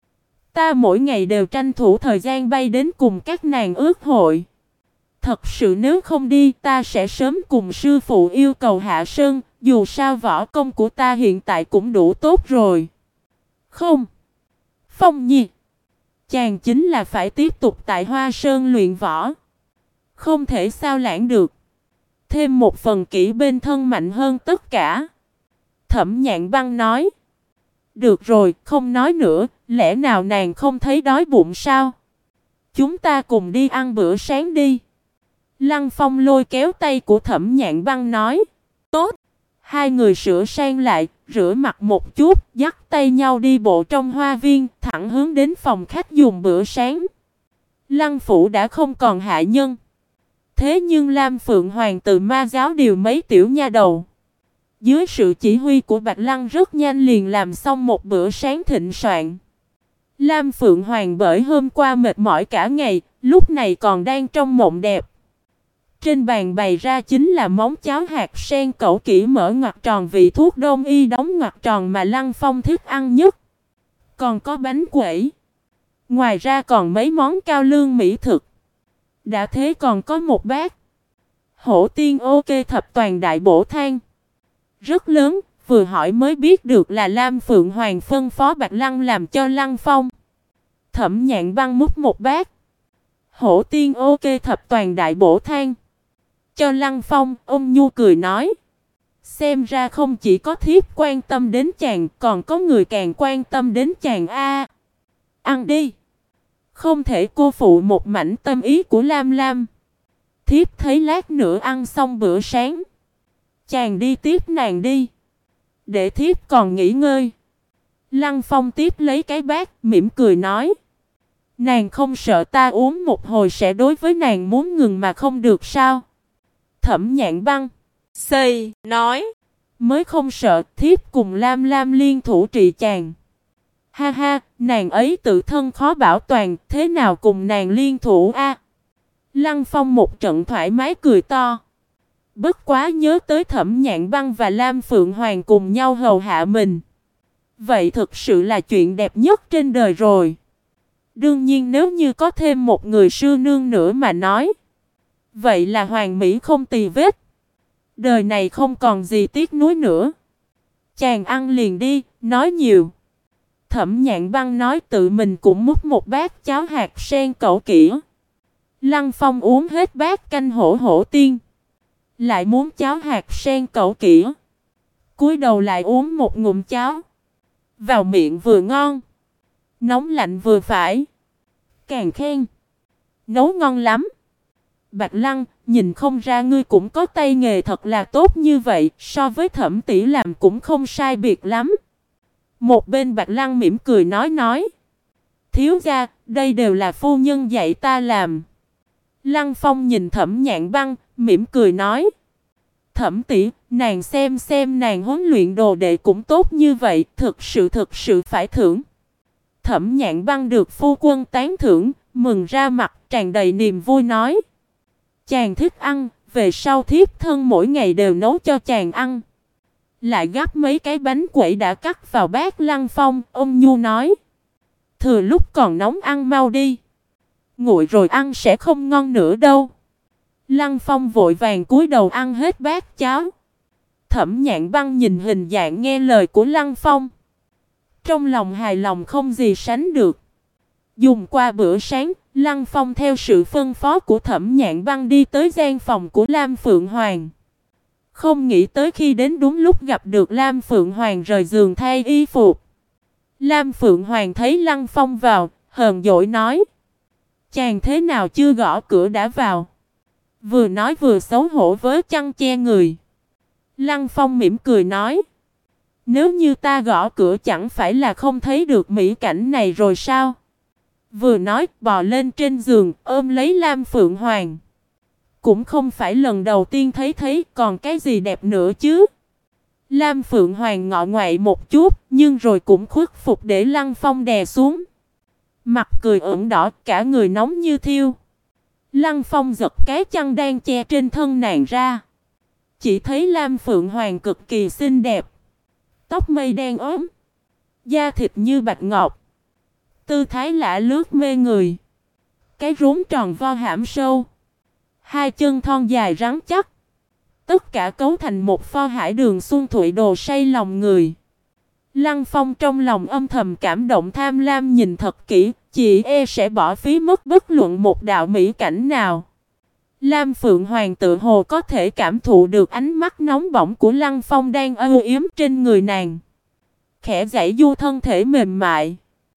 Ta mỗi ngày đều tranh thủ thời gian bay đến cùng các nàng ước hội. Thật sự nếu không đi, ta sẽ sớm cùng sư phụ yêu cầu hạ sơn, dù sao võ công của ta hiện tại cũng đủ tốt rồi. Không, Phong nhi, chàng chính là phải tiếp tục tại Hoa Sơn luyện võ. Không thể sao lãng được. Thêm một phần kỹ bên thân mạnh hơn tất cả. Thẩm Nhạn Băng nói. Được rồi, không nói nữa, lẽ nào nàng không thấy đói bụng sao? Chúng ta cùng đi ăn bữa sáng đi. Lăng Phong lôi kéo tay của Thẩm Nhạn Băng nói. Tốt. Hai người sửa sang lại, rửa mặt một chút, dắt tay nhau đi bộ trong hoa viên, thẳng hướng đến phòng khách dùng bữa sáng. Lăng phủ đã không còn hạ nhân. Thế nhưng Lam Phượng Hoàng từ ma giáo điều mấy tiểu nha đầu. Dưới sự chỉ huy của Bạch Lăng rất nhanh liền làm xong một bữa sáng thịnh soạn. Lam Phượng Hoàng bởi hôm qua mệt mỏi cả ngày, lúc này còn đang trong mộng đẹp. Trên bàn bày ra chính là món cháo hạt sen cẩu kỹ mở ngoặc tròn vị thuốc đông y đóng ngoặc tròn mà Lăng Phong thích ăn nhất. Còn có bánh quẩy. Ngoài ra còn mấy món cao lương mỹ thực. Đã thế còn có một bát Hổ Tiên ok thập toàn đại bổ thang. Rất lớn, vừa hỏi mới biết được là Lam Phượng Hoàng phân phó Bạch Lăng làm cho Lăng Phong. Thẩm Nhạn Băng múc một bát Hổ Tiên ok thập toàn đại bổ thang cho Lăng Phong. Ông nhu cười nói: xem ra không chỉ có thiếp quan tâm đến chàng, còn có người càng quan tâm đến chàng a. Ăn đi, không thể cô phụ một mảnh tâm ý của Lam Lam. Thiếp thấy lát nữa ăn xong bữa sáng, chàng đi tiếp nàng đi, để thiếp còn nghỉ ngơi. Lăng Phong tiếp lấy cái bát, mỉm cười nói: nàng không sợ ta uống một hồi sẽ đối với nàng muốn ngừng mà không được sao? Thẩm Nhạn Băng xây nói: mới không sợ, thiếp cùng Lam Lam liên thủ trị chàng. Ha ha, nàng ấy tự thân khó bảo toàn, thế nào cùng nàng liên thủ a? Lăng Phong một trận thoải mái cười to. Bất quá nhớ tới Thẩm Nhạn Băng và Lam Phượng Hoàng cùng nhau hầu hạ mình. Vậy thực sự là chuyện đẹp nhất trên đời rồi. Đương nhiên nếu như có thêm một người sư nương nữa mà nói, vậy là hoàn mỹ không tì vết. Đời này không còn gì tiếc nuối nữa. Chàng ăn liền đi, nói nhiều. Thẩm Nhạn Băng nói tự mình cũng múc một bát cháo hạt sen cẩu kỹ. Lăng Phong uống hết bát canh hổ tiên, lại muốn cháo hạt sen cẩu kỹ. Cúi đầu lại uống một ngụm cháo. Vào miệng vừa ngon, nóng lạnh vừa phải. Càng khen: nấu ngon lắm. Bạch Lăng, nhìn không ra ngươi cũng có tay nghề thật là tốt như vậy, so với Thẩm tỷ làm cũng không sai biệt lắm. Một bên Bạch Lăng mỉm cười nói: thiếu gia, đây đều là phu nhân dạy ta làm. Lăng Phong nhìn Thẩm Nhạn Băng, mỉm cười nói: Thẩm tỷ, nàng xem nàng huấn luyện đồ đệ cũng tốt như vậy, thực sự phải thưởng. Thẩm Nhạn Băng được phu quân tán thưởng, mừng ra mặt, tràn đầy niềm vui nói: chàng thích ăn, về sau thiếp thân mỗi ngày đều nấu cho chàng ăn. Lại gắp mấy cái bánh quẩy đã cắt vào bát Lăng Phong, ông nhu nói: thừa lúc còn nóng ăn mau đi, nguội rồi ăn sẽ không ngon nữa đâu. Lăng Phong vội vàng cúi đầu ăn hết bát cháo. Thẩm Nhạn Băng nhìn hình dạng nghe lời của Lăng Phong, trong lòng hài lòng không gì sánh được. Dùng qua bữa sáng, Lăng Phong theo sự phân phó của Thẩm Nhạn Băng đi tới gian phòng của Lam Phượng Hoàng. Không nghĩ tới khi đến đúng lúc gặp được Lam Phượng Hoàng rời giường thay y phục. Lam Phượng Hoàng thấy Lăng Phong vào, hờn dỗi nói: chàng thế nào chưa gõ cửa đã vào? Vừa nói vừa xấu hổ với chăn che người. Lăng Phong mỉm cười nói: nếu như ta gõ cửa chẳng phải là không thấy được mỹ cảnh này rồi sao? Vừa nói bò lên trên giường ôm lấy Lam Phượng Hoàng. Cũng không phải lần đầu tiên thấy còn cái gì đẹp nữa chứ. Lam Phượng Hoàng ngọ ngoại một chút, nhưng rồi cũng khuất phục để Lăng Phong đè xuống. Mặt cười ửng đỏ, cả người nóng như thiêu. Lăng Phong giật cái chăn đang che trên thân nàng ra. Chỉ thấy Lam Phượng Hoàng cực kỳ xinh đẹp. Tóc mây đen ốm, da thịt như bạch ngọc, tư thái lả lướt mê người. Cái rốn tròn vo hãm sâu, hai chân thon dài rắn chắc, tất cả cấu thành một pho hải đường xuân thụy đồ say lòng người. Lăng Phong trong lòng âm thầm cảm động tham lam nhìn thật kỹ, chỉ e sẽ bỏ phí mất bất luận một đạo mỹ cảnh nào. Lam Phượng Hoàng tự hồ có thể cảm thụ được ánh mắt nóng bỏng của Lăng Phong đang âu yếm trên người nàng. Khẽ giãy du thân thể mềm mại,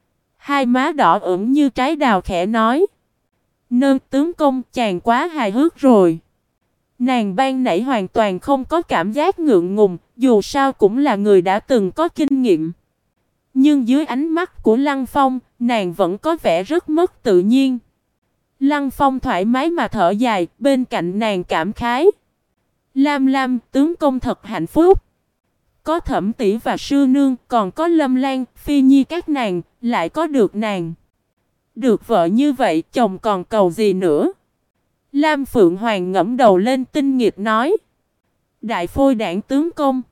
hai má đỏ ửng như trái đào khẽ nói: nơ tướng công chàng quá hài hước rồi. Nàng ban nãy hoàn toàn không có cảm giác ngượng ngùng, dù sao cũng là người đã từng có kinh nghiệm. Nhưng dưới ánh mắt của Lăng Phong, nàng vẫn có vẻ rất mất tự nhiên. Lăng Phong thoải mái mà thở dài, bên cạnh nàng cảm khái. Lam Lam, tướng công thật hạnh phúc. Có Thẩm tỷ và sư nương, còn có Lâm Lan, Phi Nhi các nàng, lại có được nàng. Được vợ như vậy, chồng còn cầu gì nữa? Lam Phượng Hoàng ngẫm đầu lên tinh nghịch nói. Đại phôi đảng tướng công.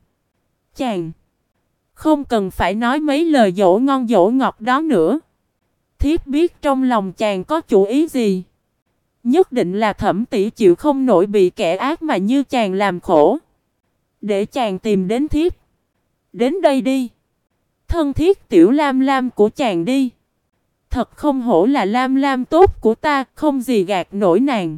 Chàng không cần phải nói mấy lời dỗ ngon dỗ ngọt đó nữa. Thiếp biết trong lòng chàng có chủ ý gì. Nhất định là Thẩm tỷ chịu không nổi bị kẻ ác mà như chàng làm khổ. Để chàng tìm đến thiếp. Đến đây đi. Thân thiết tiểu Lam Lam của chàng đi. Thật không hổ là Lam Lam tốt của ta, không gì gạt nổi nàng.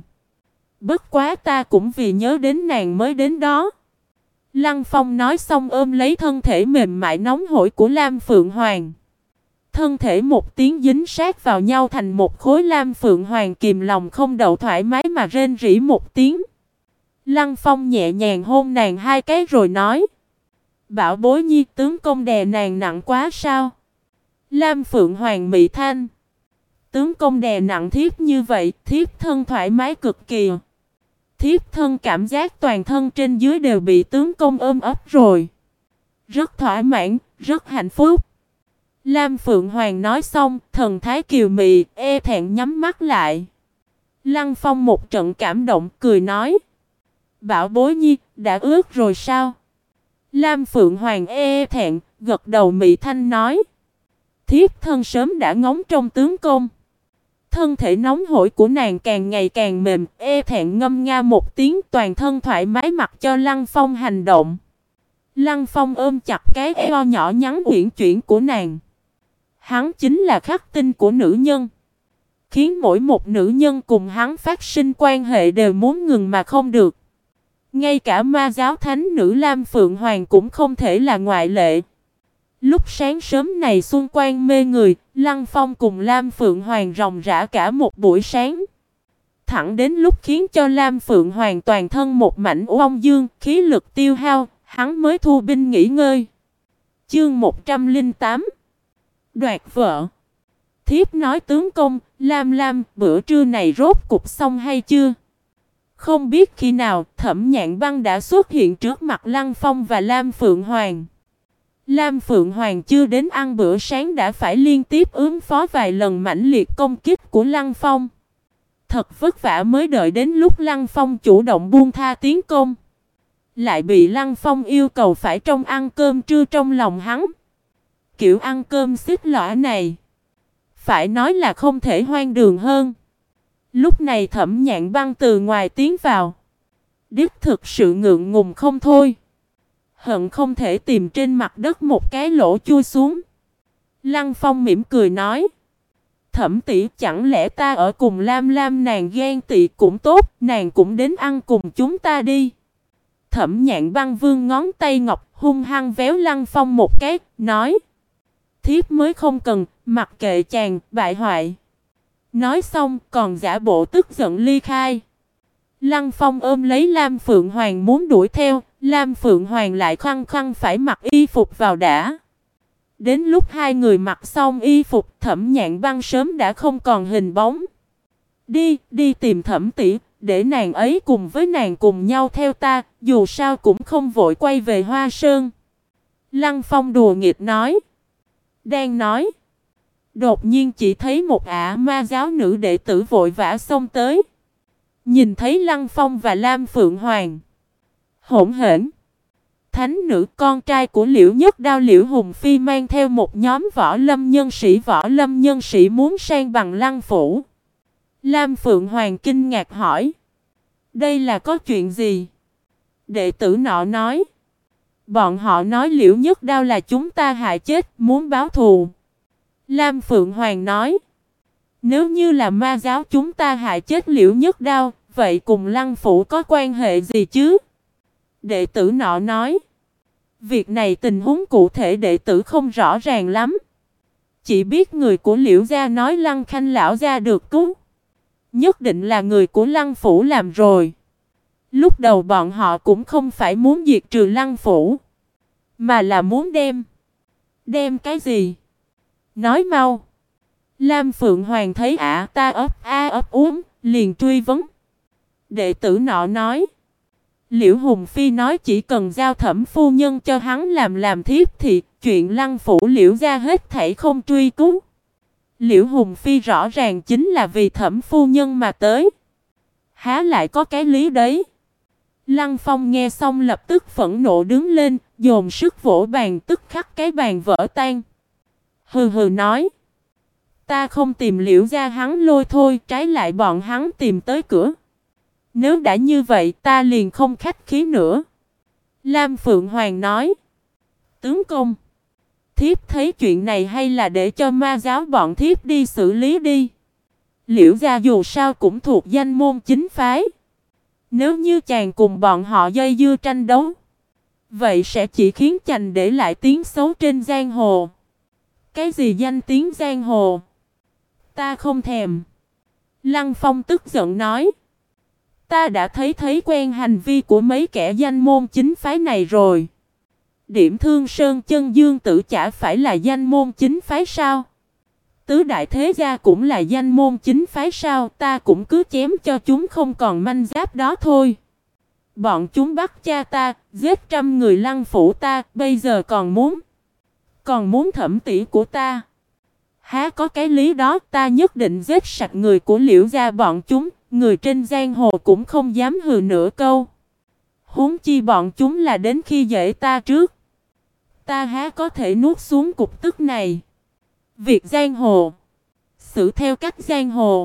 Bất quá ta cũng vì nhớ đến nàng mới đến đó. Lăng Phong nói xong ôm lấy thân thể mềm mại nóng hổi của Lam Phượng Hoàng. Thân thể một tiếng dính sát vào nhau thành một khối. Lam Phượng Hoàng kìm lòng không đậu thoải mái mà rên rỉ một tiếng. Lăng Phong nhẹ nhàng hôn nàng hai cái rồi nói. Bảo bối nhi, tướng công đè nàng nặng quá sao? Lam Phượng Hoàng mị thanh. Tướng công đè nặng thiếp như vậy, thiếp thân thoải mái cực kỳ. Thiếp thân cảm giác toàn thân trên dưới đều bị tướng công ôm ấp rồi. Rất thỏa mãn, rất hạnh phúc. Lam Phượng Hoàng nói xong, thần thái kiều mị, e thẹn nhắm mắt lại. Lăng Phong một trận cảm động, cười nói. Bảo bối nhi, đã ước rồi sao? Lam Phượng Hoàng e thẹn, gật đầu mị thanh nói. Thiếp thân sớm đã ngóng trong tướng công. Thân thể nóng hổi của nàng càng ngày càng mềm, e thẹn ngâm nga một tiếng, toàn thân thoải mái mặc cho Lăng Phong hành động. Lăng Phong ôm chặt cái eo nhỏ nhắn uyển chuyển của nàng. Hắn chính là khắc tinh của nữ nhân. Khiến mỗi một nữ nhân cùng hắn phát sinh quan hệ đều muốn ngừng mà không được. Ngay cả ma giáo thánh nữ Lam Phượng Hoàng cũng không thể là ngoại lệ. Lúc sáng sớm này xuân quang mê người, Lăng Phong cùng Lam Phượng Hoàng ròng rã cả một buổi sáng. Thẳng đến lúc khiến cho Lam Phượng Hoàng toàn thân một mảnh oong dương, khí lực tiêu hao, hắn mới thu binh nghỉ ngơi. Chương 108 Đoạt vợ. Thiếp nói tướng công, Lam Lam, bữa trưa này rốt cục xong hay chưa? Không biết khi nào, Thẩm Nhạn Băng đã xuất hiện trước mặt Lăng Phong và Lam Phượng Hoàng. Lam Phượng Hoàng chưa đến ăn bữa sáng đã phải liên tiếp ứng phó vài lần mãnh liệt công kích của Lăng Phong. Thật vất vả mới đợi đến lúc Lăng Phong chủ động buông tha tiến công. Lại bị Lăng Phong yêu cầu phải trong ăn cơm trưa trong lòng hắn. Kiểu ăn cơm xích lõa này, phải nói là không thể hoang đường hơn. Lúc này Thẩm Nhạn Băng từ ngoài tiến vào. Đích thực sự ngượng ngùng không thôi. Hận không thể tìm trên mặt đất một cái lỗ chui xuống. Lăng Phong mỉm cười nói. Thẩm tỷ, chẳng lẽ ta ở cùng Lam Lam nàng ghen tị cũng tốt, nàng cũng đến ăn cùng chúng ta đi. Thẩm Nhạn Băng vương ngón tay ngọc hung hăng véo Lăng Phong một cái, nói. Thiếp mới không cần, mặc kệ chàng, bại hoại. Nói xong còn giả bộ tức giận ly khai. Lăng Phong ôm lấy Lam Phượng Hoàng muốn đuổi theo, Lam Phượng Hoàng lại khăng khăng phải mặc y phục vào đã. Đến lúc hai người mặc xong y phục, Thẩm Nhạn Băng sớm đã không còn hình bóng. Đi tìm Thẩm tỷ, để nàng ấy cùng với nàng cùng nhau theo ta, dù sao cũng không vội quay về Hoa Sơn. Lăng Phong đùa nghịch nói. Đang nói, đột nhiên chỉ thấy một ả ma giáo nữ đệ tử vội vã xông tới. Nhìn thấy Lăng Phong và Lam Phượng Hoàng, hỗn hển. Thánh nữ con trai của Liễu Nhất Đao Liễu Hùng Phi mang theo một nhóm võ lâm nhân sĩ muốn sang bằng Lăng phủ. Lam Phượng Hoàng kinh ngạc hỏi. Đây là có chuyện gì? Đệ tử nọ nói. Bọn họ nói Liễu Nhất Đao là chúng ta hại chết, muốn báo thù. Lam Phượng Hoàng nói. Nếu như là ma giáo chúng ta hại chết Liễu Nhất Đao, vậy cùng Lăng phủ có quan hệ gì chứ? Đệ tử nọ nói. Việc này tình huống cụ thể đệ tử không rõ ràng lắm. Chỉ biết người của Liễu gia nói Lăng Khanh lão gia được cứu. Nhất định là người của Lăng phủ làm rồi. Lúc đầu bọn họ cũng không phải muốn diệt trừ Lăng Phủ, mà là muốn đem. Đem cái gì? Nói mau. Lam Phượng Hoàng thấy ả ta ấp a ấp úng, liền truy vấn. Đệ tử nọ nói. Liễu Hùng Phi nói chỉ cần giao Thẩm phu nhân cho hắn làm thiếp thì chuyện Lăng Phủ Liễu gia hết thảy không truy cứu. Liễu Hùng Phi rõ ràng chính là vì Thẩm phu nhân mà tới. Há lại có cái lý đấy. Lăng Phong nghe xong lập tức phẫn nộ đứng lên, dồn sức vỗ bàn, tức khắc cái bàn vỡ tan. Hừ hừ nói. Ta không tìm Liễu gia hắn lôi thôi, trái lại bọn hắn tìm tới cửa. Nếu đã như vậy ta liền không khách khí nữa. Lam Phượng Hoàng nói. Tướng công, thiếp thấy chuyện này hay là để cho ma giáo bọn thiếp đi xử lý đi. Liễu gia dù sao cũng thuộc danh môn chính phái. Nếu như chàng cùng bọn họ dây dưa tranh đấu, vậy sẽ chỉ khiến chàng để lại tiếng xấu trên giang hồ. Cái gì danh tiếng giang hồ? Ta không thèm. Lăng Phong tức giận nói. Ta đã thấy quen hành vi của mấy kẻ danh môn chính phái này rồi. Điểm Thương Sơn Chân Dương Tử chả phải là danh môn chính phái sao? Tứ đại thế gia cũng là danh môn chính phái sao? Ta cũng cứ chém cho chúng không còn manh giáp đó thôi. Bọn chúng bắt cha ta, giết 100 người Lăng phủ ta, bây giờ còn muốn Thẩm tỷ của ta. Há có cái lý đó, ta nhất định giết sạch người của Liễu gia bọn chúng, người trên giang hồ cũng không dám hừ nửa câu. Huống chi bọn chúng là đến khi dễ ta trước. Ta há có thể nuốt xuống cục tức này. Việc giang hồ, xử theo cách giang hồ.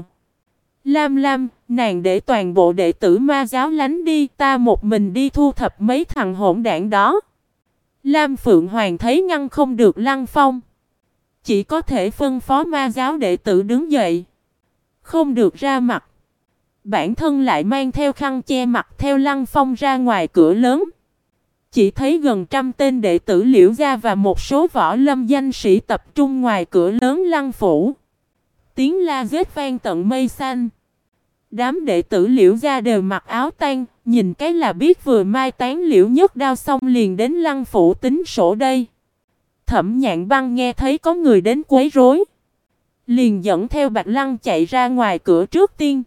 Lam, nàng để toàn bộ đệ tử ma giáo lánh đi, ta một mình đi thu thập mấy thằng hỗn đảng đó. Lam Phượng Hoàng thấy ngăn không được Lăng Phong, chỉ có thể phân phó ma giáo đệ tử đứng dậy, không được ra mặt. Bản thân lại mang theo khăn che mặt theo Lăng Phong ra ngoài cửa lớn. Chỉ thấy gần 100 tên đệ tử Liễu gia và một số võ lâm danh sĩ tập trung ngoài cửa lớn Lăng phủ. Tiếng la giết vang tận mây xanh. Đám đệ tử Liễu gia đều mặc áo tang, nhìn cái là biết vừa mai tán Liễu Nhất Đao xong liền đến Lăng phủ tính sổ đây. Thẩm Nhạn Băng nghe thấy có người đến quấy rối, liền dẫn theo Bạch Lăng chạy ra ngoài cửa trước tiên.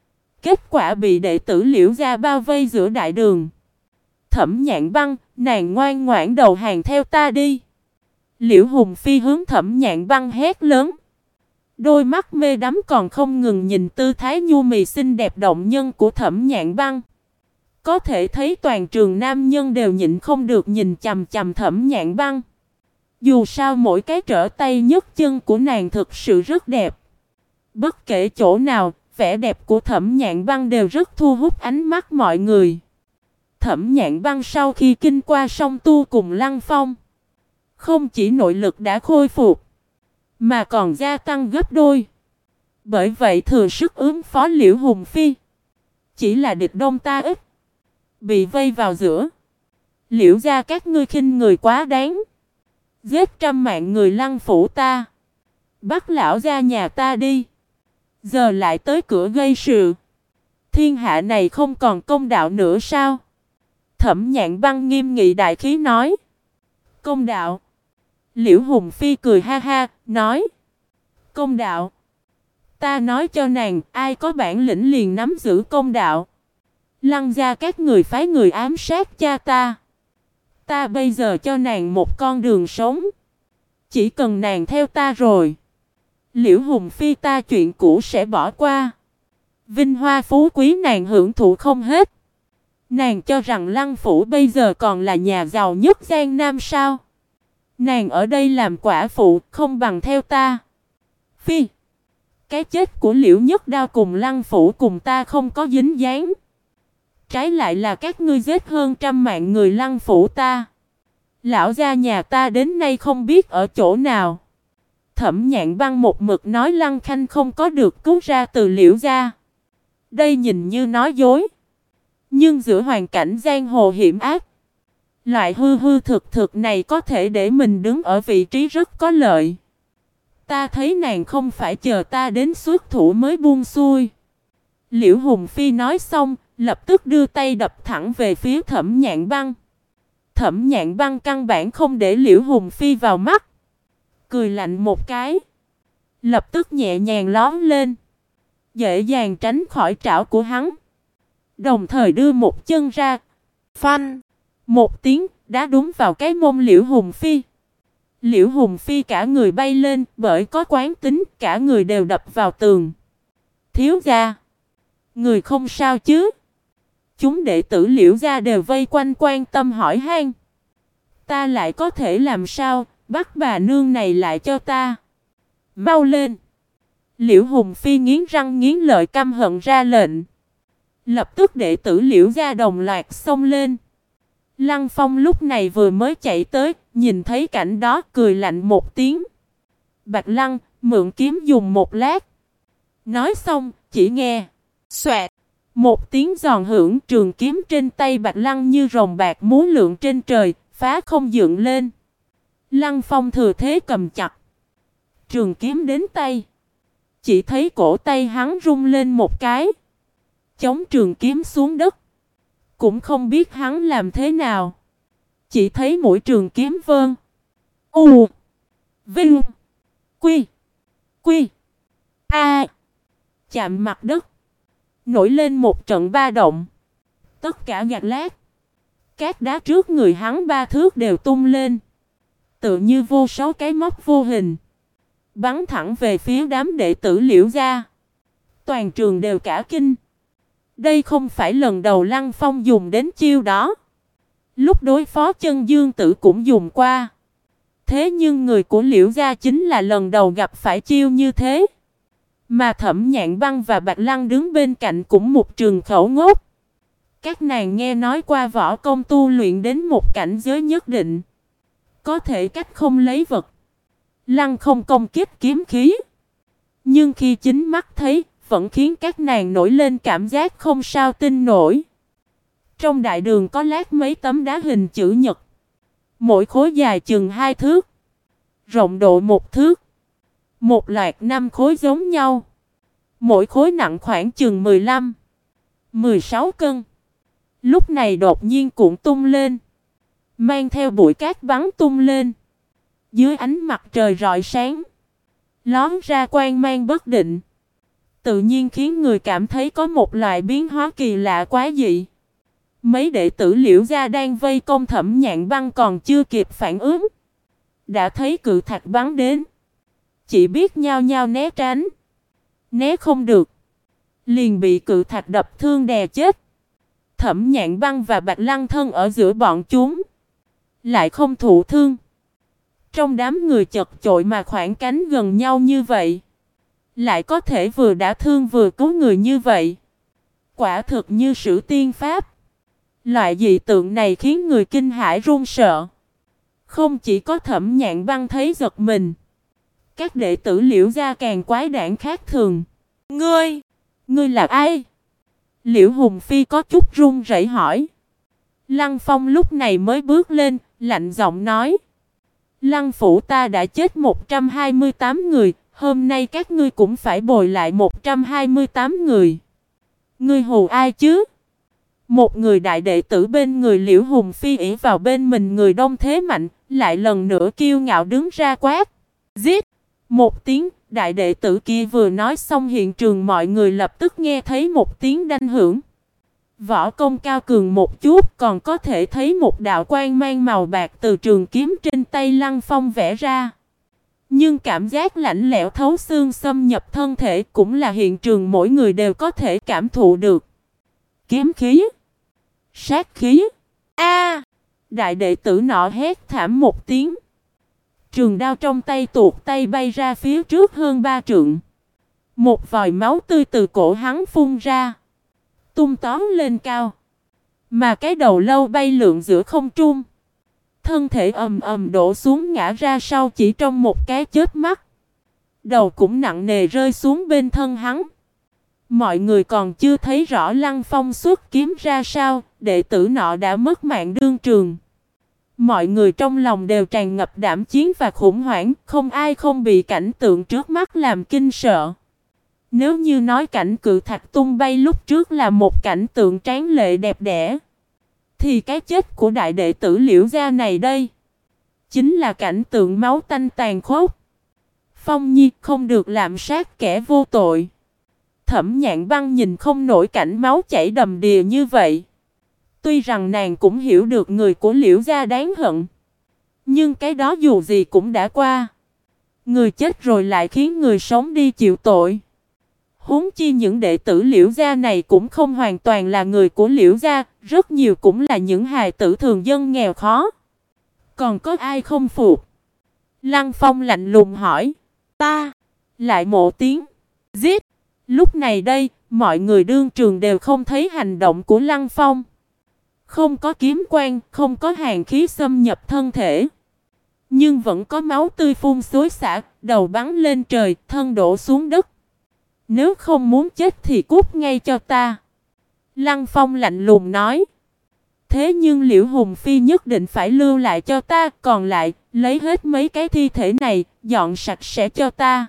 Kết quả bị đệ tử Liễu gia bao vây giữa đại đường. Thẩm Nhạn Băng, nàng ngoan ngoãn đầu hàng theo ta đi. Liễu Hùng Phi hướng Thẩm Nhạn Băng hét lớn. Đôi mắt mê đắm còn không ngừng nhìn tư thái nhu mì xinh đẹp động nhân của Thẩm Nhạn Băng. Có thể thấy toàn trường nam nhân đều nhịn không được nhìn chằm chằm Thẩm Nhạn Băng. Dù sao mỗi cái trở tay nhấc chân của nàng thực sự rất đẹp. Bất kể chỗ nào, vẻ đẹp của Thẩm Nhạn Băng đều rất thu hút ánh mắt mọi người. Thẩm Nhạn Băng sau khi kinh qua song tu cùng Lăng Phong, không chỉ nội lực đã khôi phục, mà còn gia tăng gấp đôi. Bởi vậy thừa sức ứng phó Liễu Hùng Phi. Chỉ là địch đông ta ít, bị vây vào giữa. Liễu gia các ngươi khinh người quá đáng, giết 100 mạng người Lăng phủ ta, bắt lão gia nhà ta đi, giờ lại tới cửa gây sự. Thiên hạ này không còn công đạo nữa sao? Thẩm Nhạn Băng nghiêm nghị đại khí nói. Công đạo? Liễu Hùng Phi cười ha ha, nói. Công đạo? Ta nói cho nàng, ai có bản lĩnh liền nắm giữ công đạo. Lăng gia các người phái người ám sát cha ta. Ta bây giờ cho nàng một con đường sống. Chỉ cần nàng theo ta rồi, Liễu Hùng Phi ta chuyện cũ sẽ bỏ qua. Vinh hoa phú quý nàng hưởng thụ không hết. Nàng cho rằng Lăng phủ bây giờ còn là nhà giàu nhất Giang Nam sao? Nàng ở đây làm quả phụ không bằng theo ta. Phi, cái chết của Liễu Nhất Đao cùng Lăng phủ cùng ta không có dính dáng. Trái lại là các ngươi giết hơn 100 mạng người Lăng phủ ta. Lão gia nhà ta đến nay không biết ở chỗ nào. Thẩm Nhạn Băng một mực nói Lăng Khanh không có được cứu ra từ Liễu gia. Đây nhìn như nói dối, nhưng giữa hoàn cảnh giang hồ hiểm ác, loại hư hư thực thực này có thể để mình đứng ở vị trí rất có lợi. Ta thấy nàng không phải chờ ta đến xuất thủ mới buông xuôi. Liễu Hùng Phi nói xong, lập tức đưa tay đập thẳng về phía Thẩm Nhạn Băng. Thẩm Nhạn Băng căn bản không để Liễu Hùng Phi vào mắt, cười lạnh một cái, lập tức nhẹ nhàng lóm lên, dễ dàng tránh khỏi trảo của hắn, đồng thời đưa một chân ra, phanh, một tiếng đá đúng vào cái mông Liễu Hùng Phi. Liễu Hùng Phi cả người bay lên, bởi có quán tính, cả người đều đập vào tường. Thiếu gia, người không sao chứ? Chúng đệ tử Liễu gia đều vây quanh quan tâm hỏi han. Ta lại có thể làm sao, bắt bà nương này lại cho ta. Mau lên! Liễu Hùng Phi nghiến răng nghiến lợi căm hận ra lệnh. Lập tức đệ tử Liễu gia đồng loạt xông lên. Lăng Phong lúc này vừa mới chạy tới, nhìn thấy cảnh đó cười lạnh một tiếng. Bạch Lăng, mượn kiếm dùng một lát. Nói xong, chỉ nghe xoẹt, một tiếng giòn hưởng, trường kiếm trên tay Bạch Lăng như rồng bạc múa lượn trên trời, phá không dựng lên. Lăng Phong thừa thế cầm chặt trường kiếm đến tay. Chỉ thấy cổ tay hắn rung lên một cái, chống trường kiếm xuống đất. Cũng không biết hắn làm thế nào. Chỉ thấy mũi trường kiếm vơn U Vinh Quy Quy A chạm mặt đất, nổi lên một trận ba động. Tất cả gạt lát, các đá trước người hắn 3 thước đều tung lên, tựa như vô số cái móc vô hình, bắn thẳng về phía đám đệ tử Liễu gia. Toàn trường đều cả kinh. Đây không phải lần đầu Lăng Phong dùng đến chiêu đó. Lúc đối phó Chân Dương Tử cũng dùng qua. Thế nhưng người của Liễu gia chính là lần đầu gặp phải chiêu như thế. Mà Thẩm Nhạn Băng và Bạch Lăng đứng bên cạnh cũng một trường khẩu ngốc. Các nàng nghe nói qua võ công tu luyện đến một cảnh giới nhất định, có thể cách không lấy vật, lăng không công kích kiếm khí. Nhưng khi chính mắt thấy, vẫn khiến các nàng nổi lên cảm giác không sao tin nổi. Trong đại đường có lát mấy tấm đá hình chữ nhật, mỗi khối dài chừng 2 thước, rộng độ 1 thước. Một loạt 5 khối giống nhau, mỗi khối nặng khoảng chừng 15-16 cân. Lúc này đột nhiên cuộn tung lên, mang theo bụi cát bắn tung lên. Dưới ánh mặt trời rọi sáng, lóm ra quang mang bất định, tự nhiên khiến người cảm thấy có một loại biến hóa kỳ lạ quá dị. Mấy đệ tử Liễu gia đang vây công Thẩm Nhạn Băng còn chưa kịp phản ứng, đã thấy cự thạch bắn đến, chỉ biết nhao nhao né tránh. Né không được, liền bị cự thạch đập thương đè chết. Thẩm Nhạn Băng và Bạch Lăng thân ở giữa bọn chúng, lại không thụ thương. Trong đám người chật chội mà khoảng cánh gần nhau như vậy, lại có thể vừa đả thương vừa cứu người như vậy, quả thực như sử tiên pháp. Loại dị tượng này khiến người kinh hãi run sợ. Không chỉ có Thẩm Nhạn Băng thấy giật mình, các đệ tử Liễu gia càng quái đản khác thường. Ngươi là ai? Liễu Hùng Phi có chút run rẩy hỏi. Lăng Phong lúc này mới bước lên, lạnh giọng nói: Lăng phủ ta đã chết 128 người, hôm nay các ngươi cũng phải bồi lại 128 người. Ngươi hù ai chứ? Một người đại đệ tử bên người Liễu Hùng Phi ỷ vào bên mình người đông thế mạnh, lại lần nữa kiêu ngạo đứng ra quát: Giết! Một tiếng, đại đệ tử kia vừa nói xong, hiện trường mọi người lập tức nghe thấy một tiếng đanh hưởng. Võ công cao cường một chút, còn có thể thấy một đạo quang mang màu bạc từ trường kiếm trên tay Lăng Phong vẽ ra. Nhưng cảm giác lạnh lẽo thấu xương xâm nhập thân thể cũng là hiện trường mỗi người đều có thể cảm thụ được. Kiếm khí, sát khí. A! Đại đệ tử nọ hét thảm một tiếng. Trường đao trong tay tuột tay bay ra phía trước hơn 3 trượng. Một vòi máu tươi từ cổ hắn phun ra, tung tóe lên cao. Mà cái đầu lâu bay lượn giữa không trung, thân thể ầm ầm đổ xuống ngã ra sau chỉ trong một cái chớp mắt. Đầu cũng nặng nề rơi xuống bên thân hắn. Mọi người còn chưa thấy rõ Lăng Phong xuất kiếm ra sao, đệ tử nọ đã mất mạng đương trường. Mọi người trong lòng đều tràn ngập đảm chiến và khủng hoảng, không ai không bị cảnh tượng trước mắt làm kinh sợ. Nếu như nói cảnh cự thạch tung bay lúc trước là một cảnh tượng tráng lệ đẹp đẽ, thì cái chết của đại đệ tử Liễu gia này đây chính là cảnh tượng máu tanh tàn khốc. Phong Nhi không được lạm sát kẻ vô tội. Thẩm Nhạn Băng nhìn không nổi cảnh máu chảy đầm đìa như vậy. Tuy rằng nàng cũng hiểu được người của Liễu gia đáng hận, nhưng cái đó dù gì cũng đã qua. Người chết rồi lại khiến người sống đi chịu tội. Huống chi những đệ tử Liễu gia này cũng không hoàn toàn là người của Liễu gia, rất nhiều cũng là những hài tử thường dân nghèo khó. Còn có ai không phục? Lăng Phong lạnh lùng hỏi. Ta. Lại một tiếng. Giết. Lúc này đây, mọi người đương trường đều không thấy hành động của Lăng Phong. Không có kiếm quang, không có hàn khí xâm nhập thân thể. Nhưng vẫn có máu tươi phun xối xả, đầu bắn lên trời, thân đổ xuống đất. Nếu không muốn chết thì cút ngay cho ta. Lăng Phong lạnh lùng nói. Thế nhưng Liễu Hùng Phi nhất định phải lưu lại cho ta, còn lại, lấy hết mấy cái thi thể này, dọn sạch sẽ cho ta.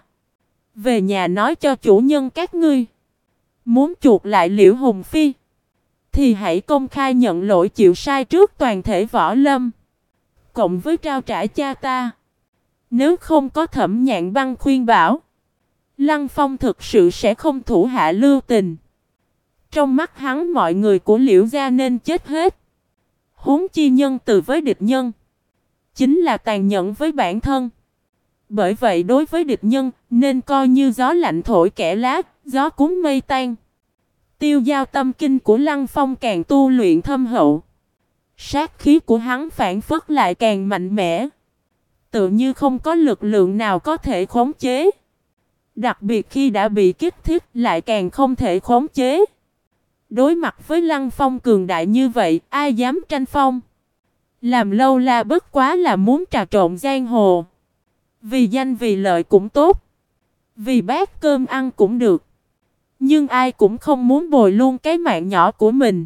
Về nhà nói cho chủ nhân các ngươi. Muốn chuộc lại Liễu Hùng Phi, thì hãy công khai nhận lỗi chịu sai trước toàn thể võ lâm, cộng với trao trả cha ta. Nếu không có Thẩm Nhạn Băng khuyên bảo, Lăng Phong thực sự sẽ không thủ hạ lưu tình. Trong mắt hắn mọi người của Liễu gia nên chết hết. Huống chi nhân từ với địch nhân, chính là tàn nhẫn với bản thân. Bởi vậy đối với địch nhân, nên coi như gió lạnh thổi kẻ lá, gió cuốn mây tan. Tiêu giao tâm kinh của Lăng Phong càng tu luyện thâm hậu. Sát khí của hắn phản phất lại càng mạnh mẽ. Tự như không có lực lượng nào có thể khống chế. Đặc biệt khi đã bị kích thích lại càng không thể khống chế. Đối mặt với Lăng Phong cường đại như vậy, ai dám tranh phong? Làm lâu la bất quá là muốn trà trộn giang hồ. Vì danh vì lợi cũng tốt. Vì bát cơm ăn cũng được. Nhưng ai cũng không muốn bồi luôn cái mạng nhỏ của mình.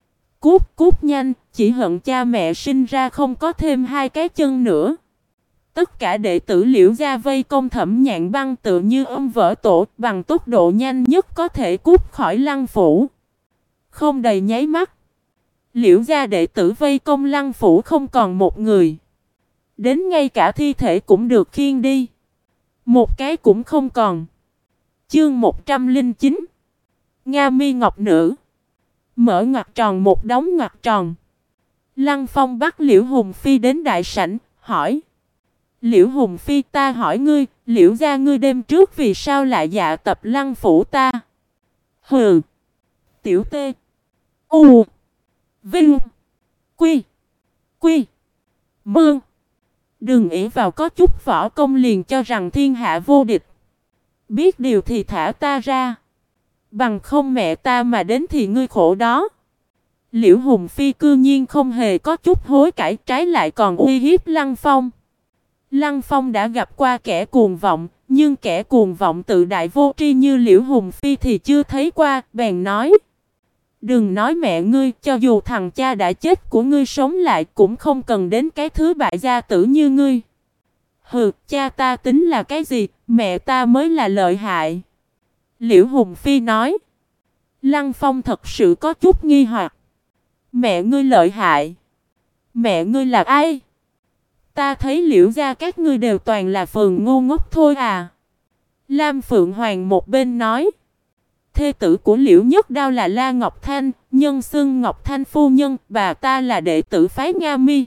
Cút cút nhanh, chỉ hận cha mẹ sinh ra không có thêm hai cái chân nữa. Tất cả đệ tử Liễu gia vây công Thẩm Nhạn Băng tự như ông vỡ tổ, bằng tốc độ nhanh nhất có thể cút khỏi Lăng phủ. Không đầy nháy mắt, Liễu gia đệ tử vây công Lăng phủ không còn một người. Đến ngay cả thi thể cũng được khiêng đi, một cái cũng không còn. Chương 109. Nga Mi Ngọc Nữ. Mở ngoặc tròn một đống ngoặc tròn. Lăng Phong bắt Liễu Hùng Phi đến đại sảnh, hỏi. Liễu Hùng Phi, ta hỏi ngươi, Liễu gia ngươi đêm trước vì sao lại dạ tập Lăng phủ ta? Hừ. Tiểu Tê. U. Vinh. Quy. Quy. Mương. Đừng ỷ vào có chút võ công liền cho rằng thiên hạ vô địch. Biết điều thì thả ta ra. Bằng không mẹ ta mà đến thì ngươi khổ đó. Liễu Hùng Phi cư nhiên không hề có chút hối cải, trái lại còn uy hiếp Lăng Phong. Lăng Phong đã gặp qua kẻ cuồng vọng, nhưng kẻ cuồng vọng tự đại vô tri như Liễu Hùng Phi thì chưa thấy qua, bèn nói. Đừng nói mẹ ngươi, cho dù thằng cha đã chết của ngươi sống lại cũng không cần đến cái thứ bại gia tử như ngươi. Hừ, cha ta tính là cái gì, mẹ ta mới là lợi hại. Liễu Hùng Phi nói. Lăng Phong thật sự có chút nghi hoặc. Mẹ ngươi lợi hại? Mẹ ngươi là ai? Ta thấy Liễu gia các ngươi đều toàn là phường ngu ngốc thôi à. Lam Phượng Hoàng một bên nói. Thê tử của Liễu Nhất Đao là La Ngọc Thanh, nhân xưng Ngọc Thanh phu nhân, bà ta là đệ tử phái Nga Mi.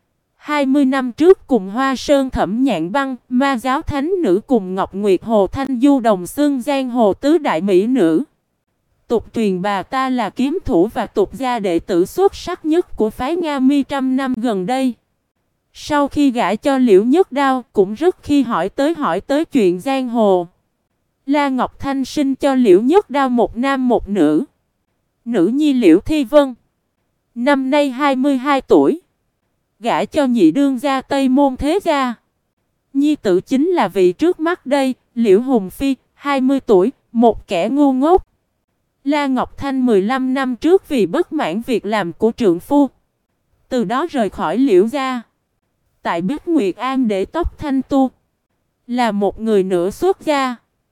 20 năm trước cùng Hoa Sơn Thẩm Nhạn Băng, ma giáo thánh nữ cùng Ngọc Nguyệt Hồ Thanh Du đồng xưng giang hồ tứ đại mỹ nữ. Tục truyền bà ta là kiếm thủ và tục gia đệ tử xuất sắc nhất của phái Nga Mi trăm năm gần đây. Sau khi gả cho Liễu Nhất Đao cũng rất khi hỏi tới chuyện giang hồ. La Ngọc Thanh sinh cho Liễu Nhất Đao một nam một nữ. Nữ nhi Liễu Thi Vân, năm nay 22 tuổi. Gả cho nhị đương gia Tây Môn Thế Gia. Nhi tử chính là vị trước mắt đây, Liễu Hùng Phi, 20 tuổi, một kẻ ngu ngốc. La Ngọc Thanh 15 năm trước vì bất mãn việc làm của trượng phu, từ đó rời khỏi Liễu gia. Tại Bích Nguyệt Am để tóc thanh tu, là một người nửa xuất gia.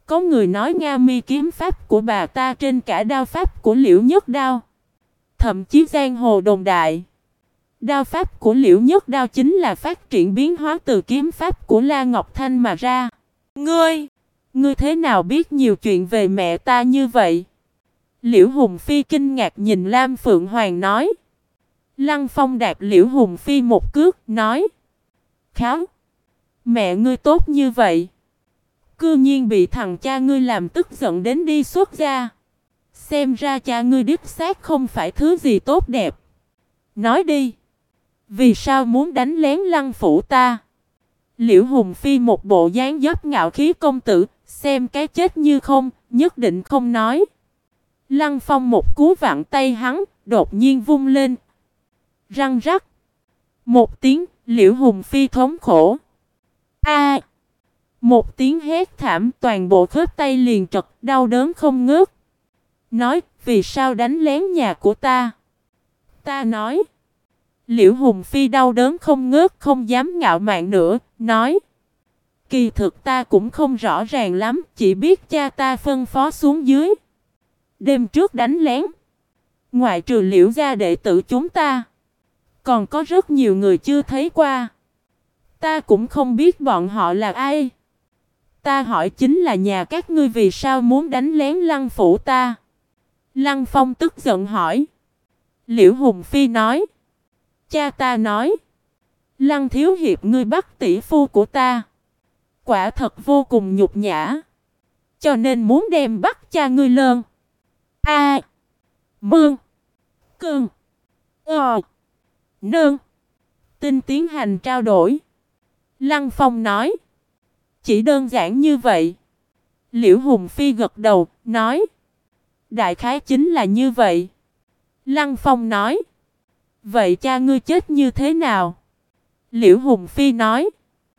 Có người nói Nga Mi kiếm pháp của bà ta trên cả đao pháp của Liễu Nhất Đao. Thậm chí giang hồ đồn đại, đao pháp của Liễu Nhất Đao chính là phát triển biến hóa từ kiếm pháp của La Ngọc Thanh mà ra. Ngươi thế nào biết nhiều chuyện về mẹ ta như vậy? Liễu Hùng Phi kinh ngạc nhìn Lam Phượng Hoàng nói. Lăng Phong đạp Liễu Hùng Phi một cước, nói. Kháo! Mẹ ngươi tốt như vậy, cư nhiên bị thằng cha ngươi làm tức giận đến đi xuất gia. Xem ra cha ngươi đích xác không phải thứ gì tốt đẹp. Nói đi, vì sao muốn đánh lén Lăng phủ ta? Liễu Hùng Phi một bộ dáng dấp ngạo khí công tử, xem cái chết như không, nhất định không nói. Lăng Phong một cú vặn tay hắn, đột nhiên vung lên. Răng rắc. Một tiếng, Liễu Hùng Phi thống khổ. A! Một tiếng hét thảm, toàn bộ khớp tay liền trật, đau đớn không ngớt. Nói, vì sao đánh lén nhà của ta? Ta nói. Liễu Hùng Phi đau đớn không ngớt, không dám ngạo mạn nữa, nói. Kỳ thực ta cũng không rõ ràng lắm, chỉ biết cha ta phân phó xuống dưới. Đêm trước đánh lén, ngoại trừ Liễu gia đệ tử chúng ta, còn có rất nhiều người chưa thấy qua. Ta cũng không biết bọn họ là ai. Ta hỏi chính là nhà các ngươi vì sao muốn đánh lén Lăng phủ ta? Lăng Phong tức giận hỏi. Liễu Hùng Phi nói. Cha ta nói. Lăng thiếu hiệp ngươi bắt tỷ phu của ta, quả thật vô cùng nhục nhã, cho nên muốn đem bắt cha ngươi lơn. A. Mương. Cương. Nương. Tinh tiến hành trao đổi. Lăng Phong nói. Chỉ đơn giản như vậy. Liễu Hùng Phi gật đầu, nói. Đại khái chính là như vậy. Lăng Phong nói. Vậy cha ngươi chết như thế nào? Liễu Hùng Phi nói.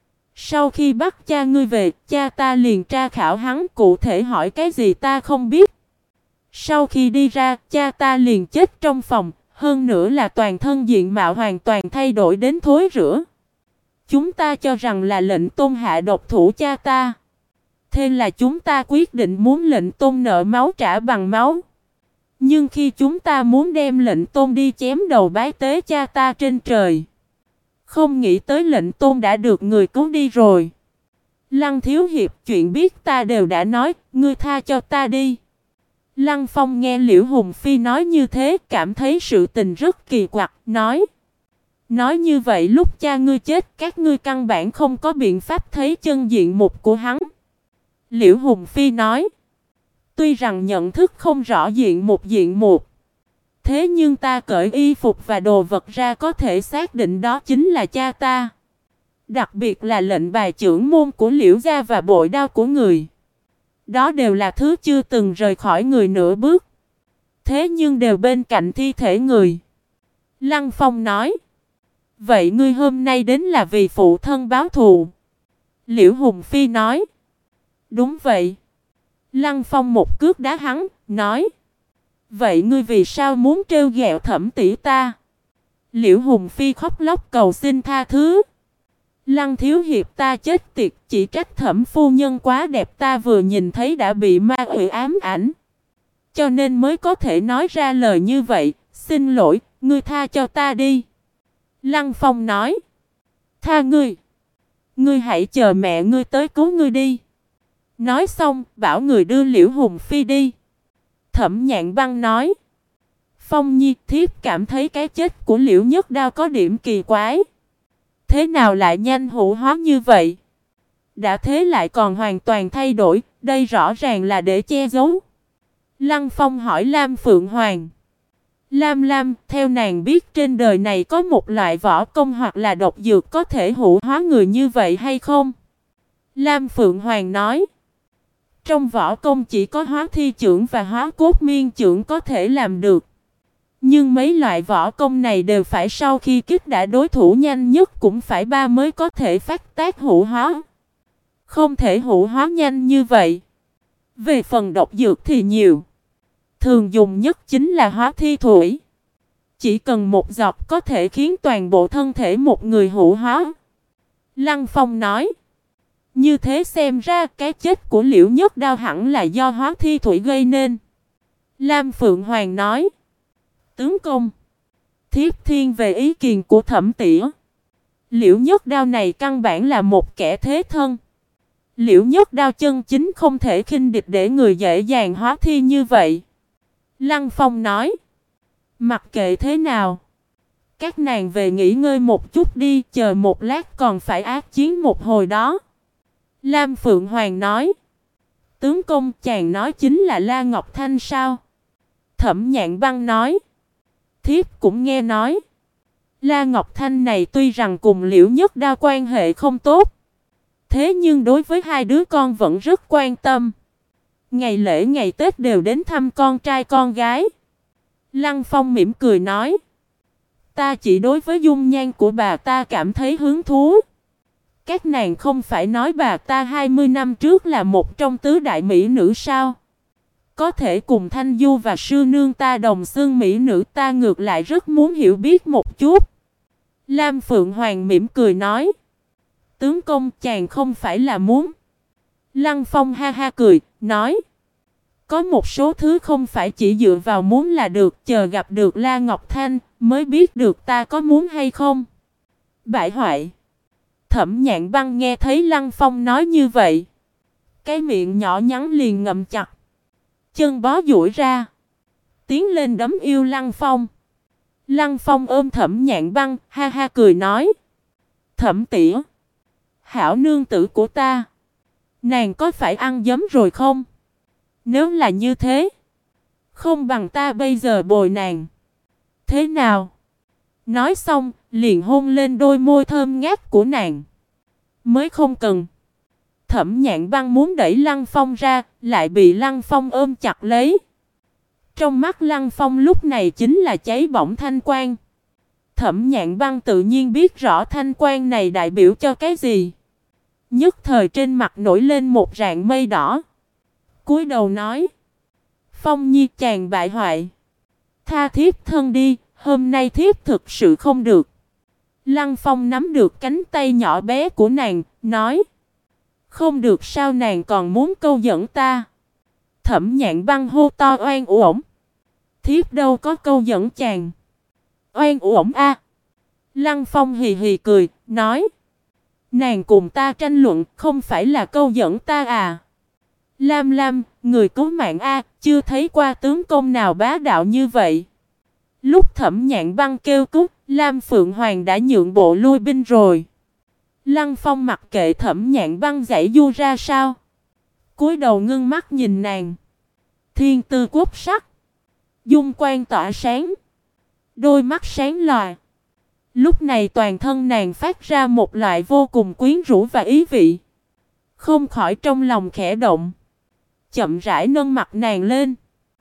Sau khi bắt cha ngươi về, cha ta liền tra khảo hắn, cụ thể hỏi cái gì ta không biết. Sau khi đi ra, cha ta liền chết trong phòng, hơn nữa là toàn thân diện mạo hoàn toàn thay đổi đến thối rữa. Chúng ta cho rằng là lệnh tôn hạ độc thủ cha ta. Thế là chúng ta quyết định muốn lệnh tôn nợ máu trả bằng máu. Nhưng khi chúng ta muốn đem lệnh tôn đi chém đầu bái tế cha ta trên trời, không nghĩ tới lệnh tôn đã được người cứu đi rồi. Lăng thiếu hiệp, chuyện biết ta đều đã nói, ngươi tha cho ta đi. Lăng Phong nghe Liễu Hùng Phi nói như thế, cảm thấy sự tình rất kỳ quặc, nói. Nói như vậy lúc cha ngươi chết, các ngươi căn bản không có biện pháp thấy chân diện mục của hắn. Liễu Hùng Phi nói. Tuy rằng nhận thức không rõ diện mục, thế nhưng ta cởi y phục và đồ vật ra có thể xác định đó chính là cha ta. Đặc biệt là lệnh bài trưởng môn của Liễu gia và bội đao của người. Đó đều là thứ chưa từng rời khỏi người nửa bước. Thế nhưng đều bên cạnh thi thể người. Lăng Phong nói. Vậy ngươi hôm nay đến là vì phụ thân báo thù? Liễu Hùng Phi nói. Đúng vậy. Lăng Phong một cước đá hắn, nói. Vậy ngươi vì sao muốn trêu ghẹo Thẩm tỷ ta? Liễu Hùng Phi khóc lóc cầu xin tha thứ. Lăng thiếu hiệp ta chết tiệt, chỉ trách Thẩm phu nhân quá đẹp, ta vừa nhìn thấy đã bị ma quỷ ám ảnh, cho nên mới có thể nói ra lời như vậy. Xin lỗi, ngươi tha cho ta đi. Lăng Phong nói. Tha ngươi? Ngươi hãy chờ mẹ ngươi tới cứu ngươi đi. Nói xong, bảo người đưa Liễu Hùng Phi đi. Thẩm Nhạn Băng nói. Phong Nhi, thiếp cảm thấy cái chết của Liễu Nhất Đao có điểm kỳ quái. Thế nào lại nhanh hữu hóa như vậy? Đã thế lại còn hoàn toàn thay đổi, đây rõ ràng là để che giấu. Lăng Phong hỏi Lam Phượng Hoàng. Lam, theo nàng biết trên đời này có một loại võ công hoặc là độc dược có thể hữu hóa người như vậy hay không? Lam Phượng Hoàng nói. Trong võ công chỉ có hóa thi chưởng và hóa cốt miên chưởng có thể làm được. Nhưng mấy loại võ công này đều phải sau khi kích đã đối thủ nhanh nhất cũng phải 3 mới có thể phát tác hữu hóa. Không thể hữu hóa nhanh như vậy. Về phần độc dược thì nhiều. Thường dùng nhất chính là hóa thi thủy. Chỉ cần một giọt có thể khiến toàn bộ thân thể một người hữu hóa. Lăng Phong nói. Như thế xem ra cái chết của Liễu Nhất Đao hẳn là do hóa thi thủy gây nên. Lam Phượng Hoàng nói. Tướng công, thiếp thiên về ý kiến của Thẩm tỉa. Liễu Nhất Đao này căn bản là một kẻ thế thân. Liễu Nhất Đao chân chính không thể khinh địch để người dễ dàng hóa thi như vậy. Lăng Phong nói. Mặc kệ thế nào, các nàng về nghỉ ngơi một chút đi, chờ một lát còn phải ác chiến một hồi đó. Lam Phượng Hoàng nói. Tướng công, chàng nói chính là La Ngọc Thanh sao? Thẩm Nhạn Băng nói. Thiếp cũng nghe nói. La Ngọc Thanh này tuy rằng cùng Liễu Nhất Đao quan hệ không tốt, thế nhưng đối với hai đứa con vẫn rất quan tâm. Ngày lễ ngày Tết đều đến thăm con trai con gái. Lăng Phong mỉm cười nói. Ta chỉ đối với dung nhan của bà ta cảm thấy hứng thú. Các nàng không phải nói bà ta 20 năm trước là một trong tứ đại mỹ nữ sao? Có thể cùng Thanh Du và sư nương ta đồng xưng mỹ nữ, ta ngược lại rất muốn hiểu biết một chút. Lam Phượng Hoàng mỉm cười nói. Tướng công, chàng không phải là muốn. Lăng Phong ha ha cười, nói. Có một số thứ không phải chỉ dựa vào muốn là được, chờ gặp được La Ngọc Thanh mới biết được ta có muốn hay không. Bại hoại. Thẩm Nhạn Băng nghe thấy Lăng Phong nói như vậy, cái miệng nhỏ nhắn liền ngậm chặt, chân bó duỗi ra, tiến lên đấm yêu Lăng Phong. Lăng Phong ôm Thẩm Nhạn Băng, ha ha cười nói. Thẩm tỉa, hảo nương tử của ta, nàng có phải ăn giấm rồi không? Nếu là như thế, không bằng ta bây giờ bồi nàng. Thế nào? Nói xong, liền hôn lên đôi môi thơm ngát của nàng. Mới không cần. Thẩm Nhạn Băng muốn đẩy Lăng Phong ra, lại bị Lăng Phong ôm chặt lấy. Trong mắt Lăng Phong lúc này chính là cháy bỏng thanh quang. Thẩm Nhạn Băng tự nhiên biết rõ thanh quang này đại biểu cho cái gì. Nhất thời trên mặt nổi lên một rạng mây đỏ. Cúi đầu nói. Phong Nhi, chàng bại hoại, tha thiếp thân đi, hôm nay thiếp thực sự không được. Lăng Phong nắm được cánh tay nhỏ bé của nàng, nói. Không được sao, nàng còn muốn câu dẫn ta? Thẩm Nhạn Băng hô to oan uổng. Thiếp đâu có câu dẫn chàng. Oan uổng a. Lăng Phong hì hì cười, nói. Nàng cùng ta tranh luận, không phải là câu dẫn ta à? Lam Lam, người cứu mạng a, chưa thấy qua tướng công nào bá đạo như vậy. Lúc Thẩm Nhạn Băng kêu cứu, Lam Phượng Hoàng đã nhượng bộ lui binh rồi. Lăng Phong mặc kệ Thẩm Nhạn Băng giãy giụa ra sao, cúi đầu ngưng mắt nhìn nàng. Thiên tư quốc sắc, dung quang tỏa sáng, đôi mắt sáng lòa. Lúc này toàn thân nàng phát ra một loại vô cùng quyến rũ và ý vị. Không khỏi trong lòng khẽ động, chậm rãi nâng mặt nàng lên.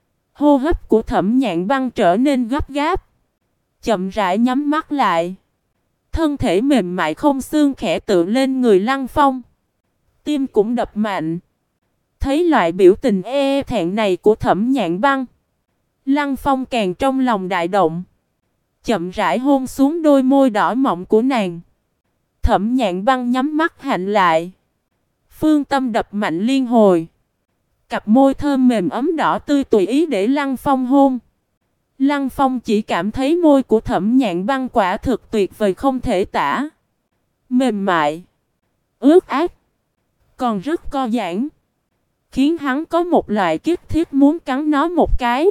Hô hấp của Thẩm Nhạn Băng trở nên gấp gáp, chậm rãi nhắm mắt lại. Thân thể mềm mại không xương khẽ tựa lên người Lăng Phong. Tim cũng đập mạnh. Thấy loại biểu tình thẹn này của Thẩm Nhạn Băng, Lăng Phong càng trong lòng đại động, chậm rãi hôn xuống đôi môi đỏ mọng của nàng. Thẩm Nhạn Băng nhắm mắt hạnh lại, phương tâm đập mạnh liên hồi. Cặp môi thơm mềm ấm đỏ tươi tùy ý để Lăng Phong hôn. Lăng Phong chỉ cảm thấy môi của Thẩm Nhạn Băng quả thực tuyệt vời không thể tả. Mềm mại, ướt át, còn rất co giãn, khiến hắn có một loại kiếp thiết muốn cắn nó một cái.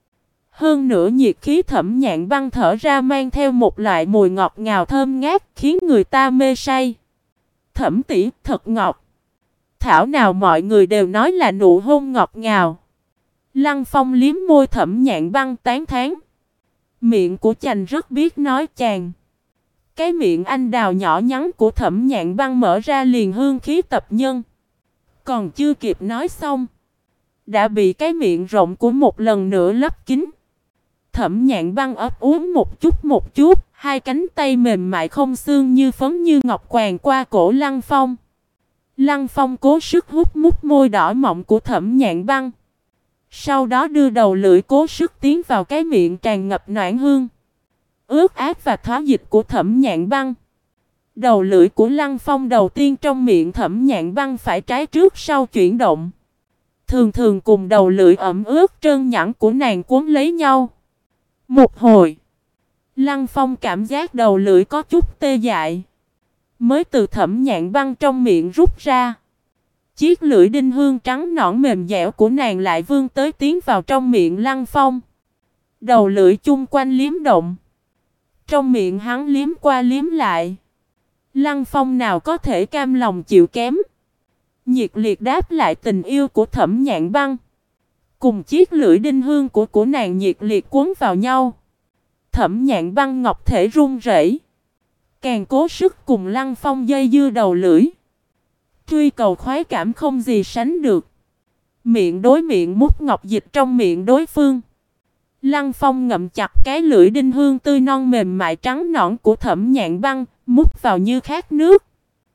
Hơn nữa nhiệt khí Thẩm Nhạn Băng thở ra mang theo một loại mùi ngọt ngào thơm ngát, khiến người ta mê say. Thẩm tỷ thật ngọt. Thảo nào mọi người đều nói là nụ hôn ngọt ngào. Lăng Phong liếm môi Thẩm Nhạn Băng tán thán. Miệng của chàng rất biết nói chàng. Cái miệng anh đào nhỏ nhắn của Thẩm Nhạn Băng mở ra liền hương khí tập nhân. Còn chưa kịp nói xong, đã bị cái miệng rộng của một lần nữa lấp kín. Thẩm Nhạn Băng ấp úng một chút, hai cánh tay mềm mại không xương như phấn như ngọc quàng qua cổ Lăng Phong. Lăng Phong cố sức hút mút môi đỏ mọng của Thẩm Nhạn Băng. Sau đó đưa đầu lưỡi cố sức tiến vào cái miệng tràn ngập noãn hương, ướt át và thoá dịch của Thẩm Nhạn Băng. Đầu lưỡi của Lăng Phong đầu tiên trong miệng Thẩm Nhạn Băng phải trái trước sau chuyển động. Thường thường cùng đầu lưỡi ẩm ướt trơn nhẵn của nàng cuốn lấy nhau. Một hồi, Lăng Phong cảm giác đầu lưỡi có chút tê dại. Mới từ Thẩm Nhạn Băng trong miệng rút ra. Chiếc lưỡi đinh hương trắng nõn mềm dẻo của nàng lại vươn tới tiến vào trong miệng Lăng Phong. Đầu lưỡi chung quanh liếm động. Trong miệng hắn liếm qua liếm lại. Lăng Phong nào có thể cam lòng chịu kém. Nhiệt liệt đáp lại tình yêu của Thẩm Nhạn Băng. Cùng chiếc lưỡi đinh hương của nàng nhiệt liệt cuốn vào nhau. Thẩm Nhạn Băng ngọc thể run rẩy, càng cố sức cùng Lăng Phong dây dưa đầu lưỡi. Truy cầu khoái cảm không gì sánh được. Miệng đối miệng mút ngọc dịch trong miệng đối phương. Lăng Phong ngậm chặt cái lưỡi đinh hương tươi non mềm mại trắng nõn của Thẩm Nhạn Băng, mút vào như khát nước.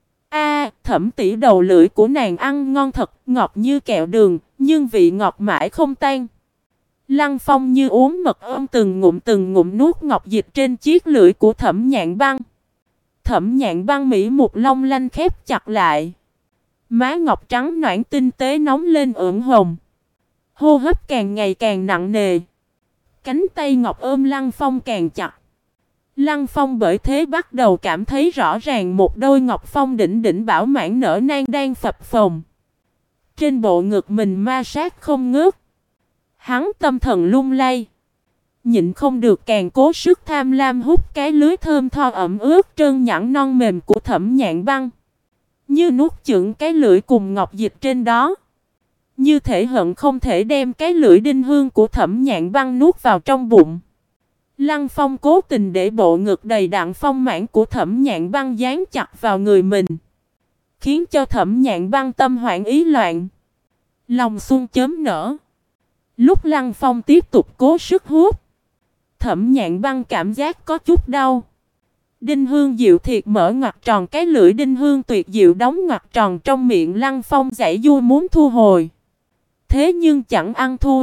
Thẩm tỷ đầu lưỡi của nàng ăn ngon thật, ngọt như kẹo đường, nhưng vị ngọt mãi không tan. Lăng Phong như uống mật ong từng ngụm nuốt ngọc dịch trên chiếc lưỡi của Thẩm Nhạn Băng. Thẩm Nhạn Băng mỹ một long lanh khép chặt lại. Má ngọc trắng nõn tinh tế nóng lên ửng hồng. Hô hấp càng ngày càng nặng nề. Cánh tay ngọc ôm Lăng Phong càng chặt. Lăng Phong bởi thế bắt đầu cảm thấy rõ ràng một đôi ngọc phong đỉnh đỉnh bảo mãn nở nang đang phập phồng. Trên bộ ngực mình ma sát không ngớt. Hắn tâm thần lung lay. Nhịn không được càng cố sức tham lam hút cái lưới thơm tho ẩm ướt trơn nhẵn non mềm của Thẩm Nhạn Băng. Như nuốt chửng cái lưỡi cùng ngọc dịch trên đó. Như thể hận không thể đem cái lưỡi đinh hương của Thẩm Nhạn Băng nuốt vào trong bụng. Lăng Phong cố tình để bộ ngực đầy đặn phong mãn của Thẩm Nhạn Băng dán chặt vào người mình. Khiến cho Thẩm Nhạn Băng tâm hoảng ý loạn. Lòng xuân chớm nở. Lúc Lăng Phong tiếp tục cố sức hút, Thẩm Nhạn Băng cảm giác có chút đau. Đinh hương diệu thiệt mở ngoặt tròn cái lưỡi đinh hương tuyệt diệu đóng ngoặt tròn trong miệng Lăng Phong giãy giụa muốn thu hồi. Thế nhưng chẳng ăn thua.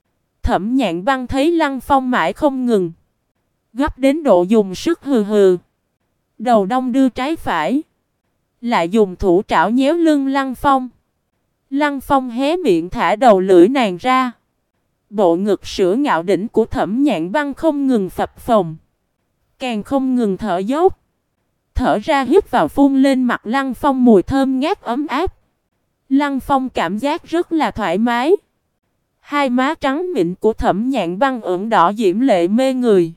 Thẩm Nhạn Băng thấy Lăng Phong mãi không ngừng. Gấp đến độ dùng sức hừ hừ. Đầu đông đưa trái phải. Lại dùng thủ trảo nhéo lưng Lăng Phong. Lăng Phong hé miệng thả đầu lưỡi nàng ra. Bộ ngực sữa ngạo đỉnh của Thẩm Nhạn Băng không ngừng phập phồng. Càng không ngừng thở dốc. Thở ra hít vào phun lên mặt Lăng Phong mùi thơm ngát ấm áp. Lăng Phong cảm giác rất là thoải mái. Hai má trắng mịn của Thẩm Nhạn Băng ửng đỏ diễm lệ mê người.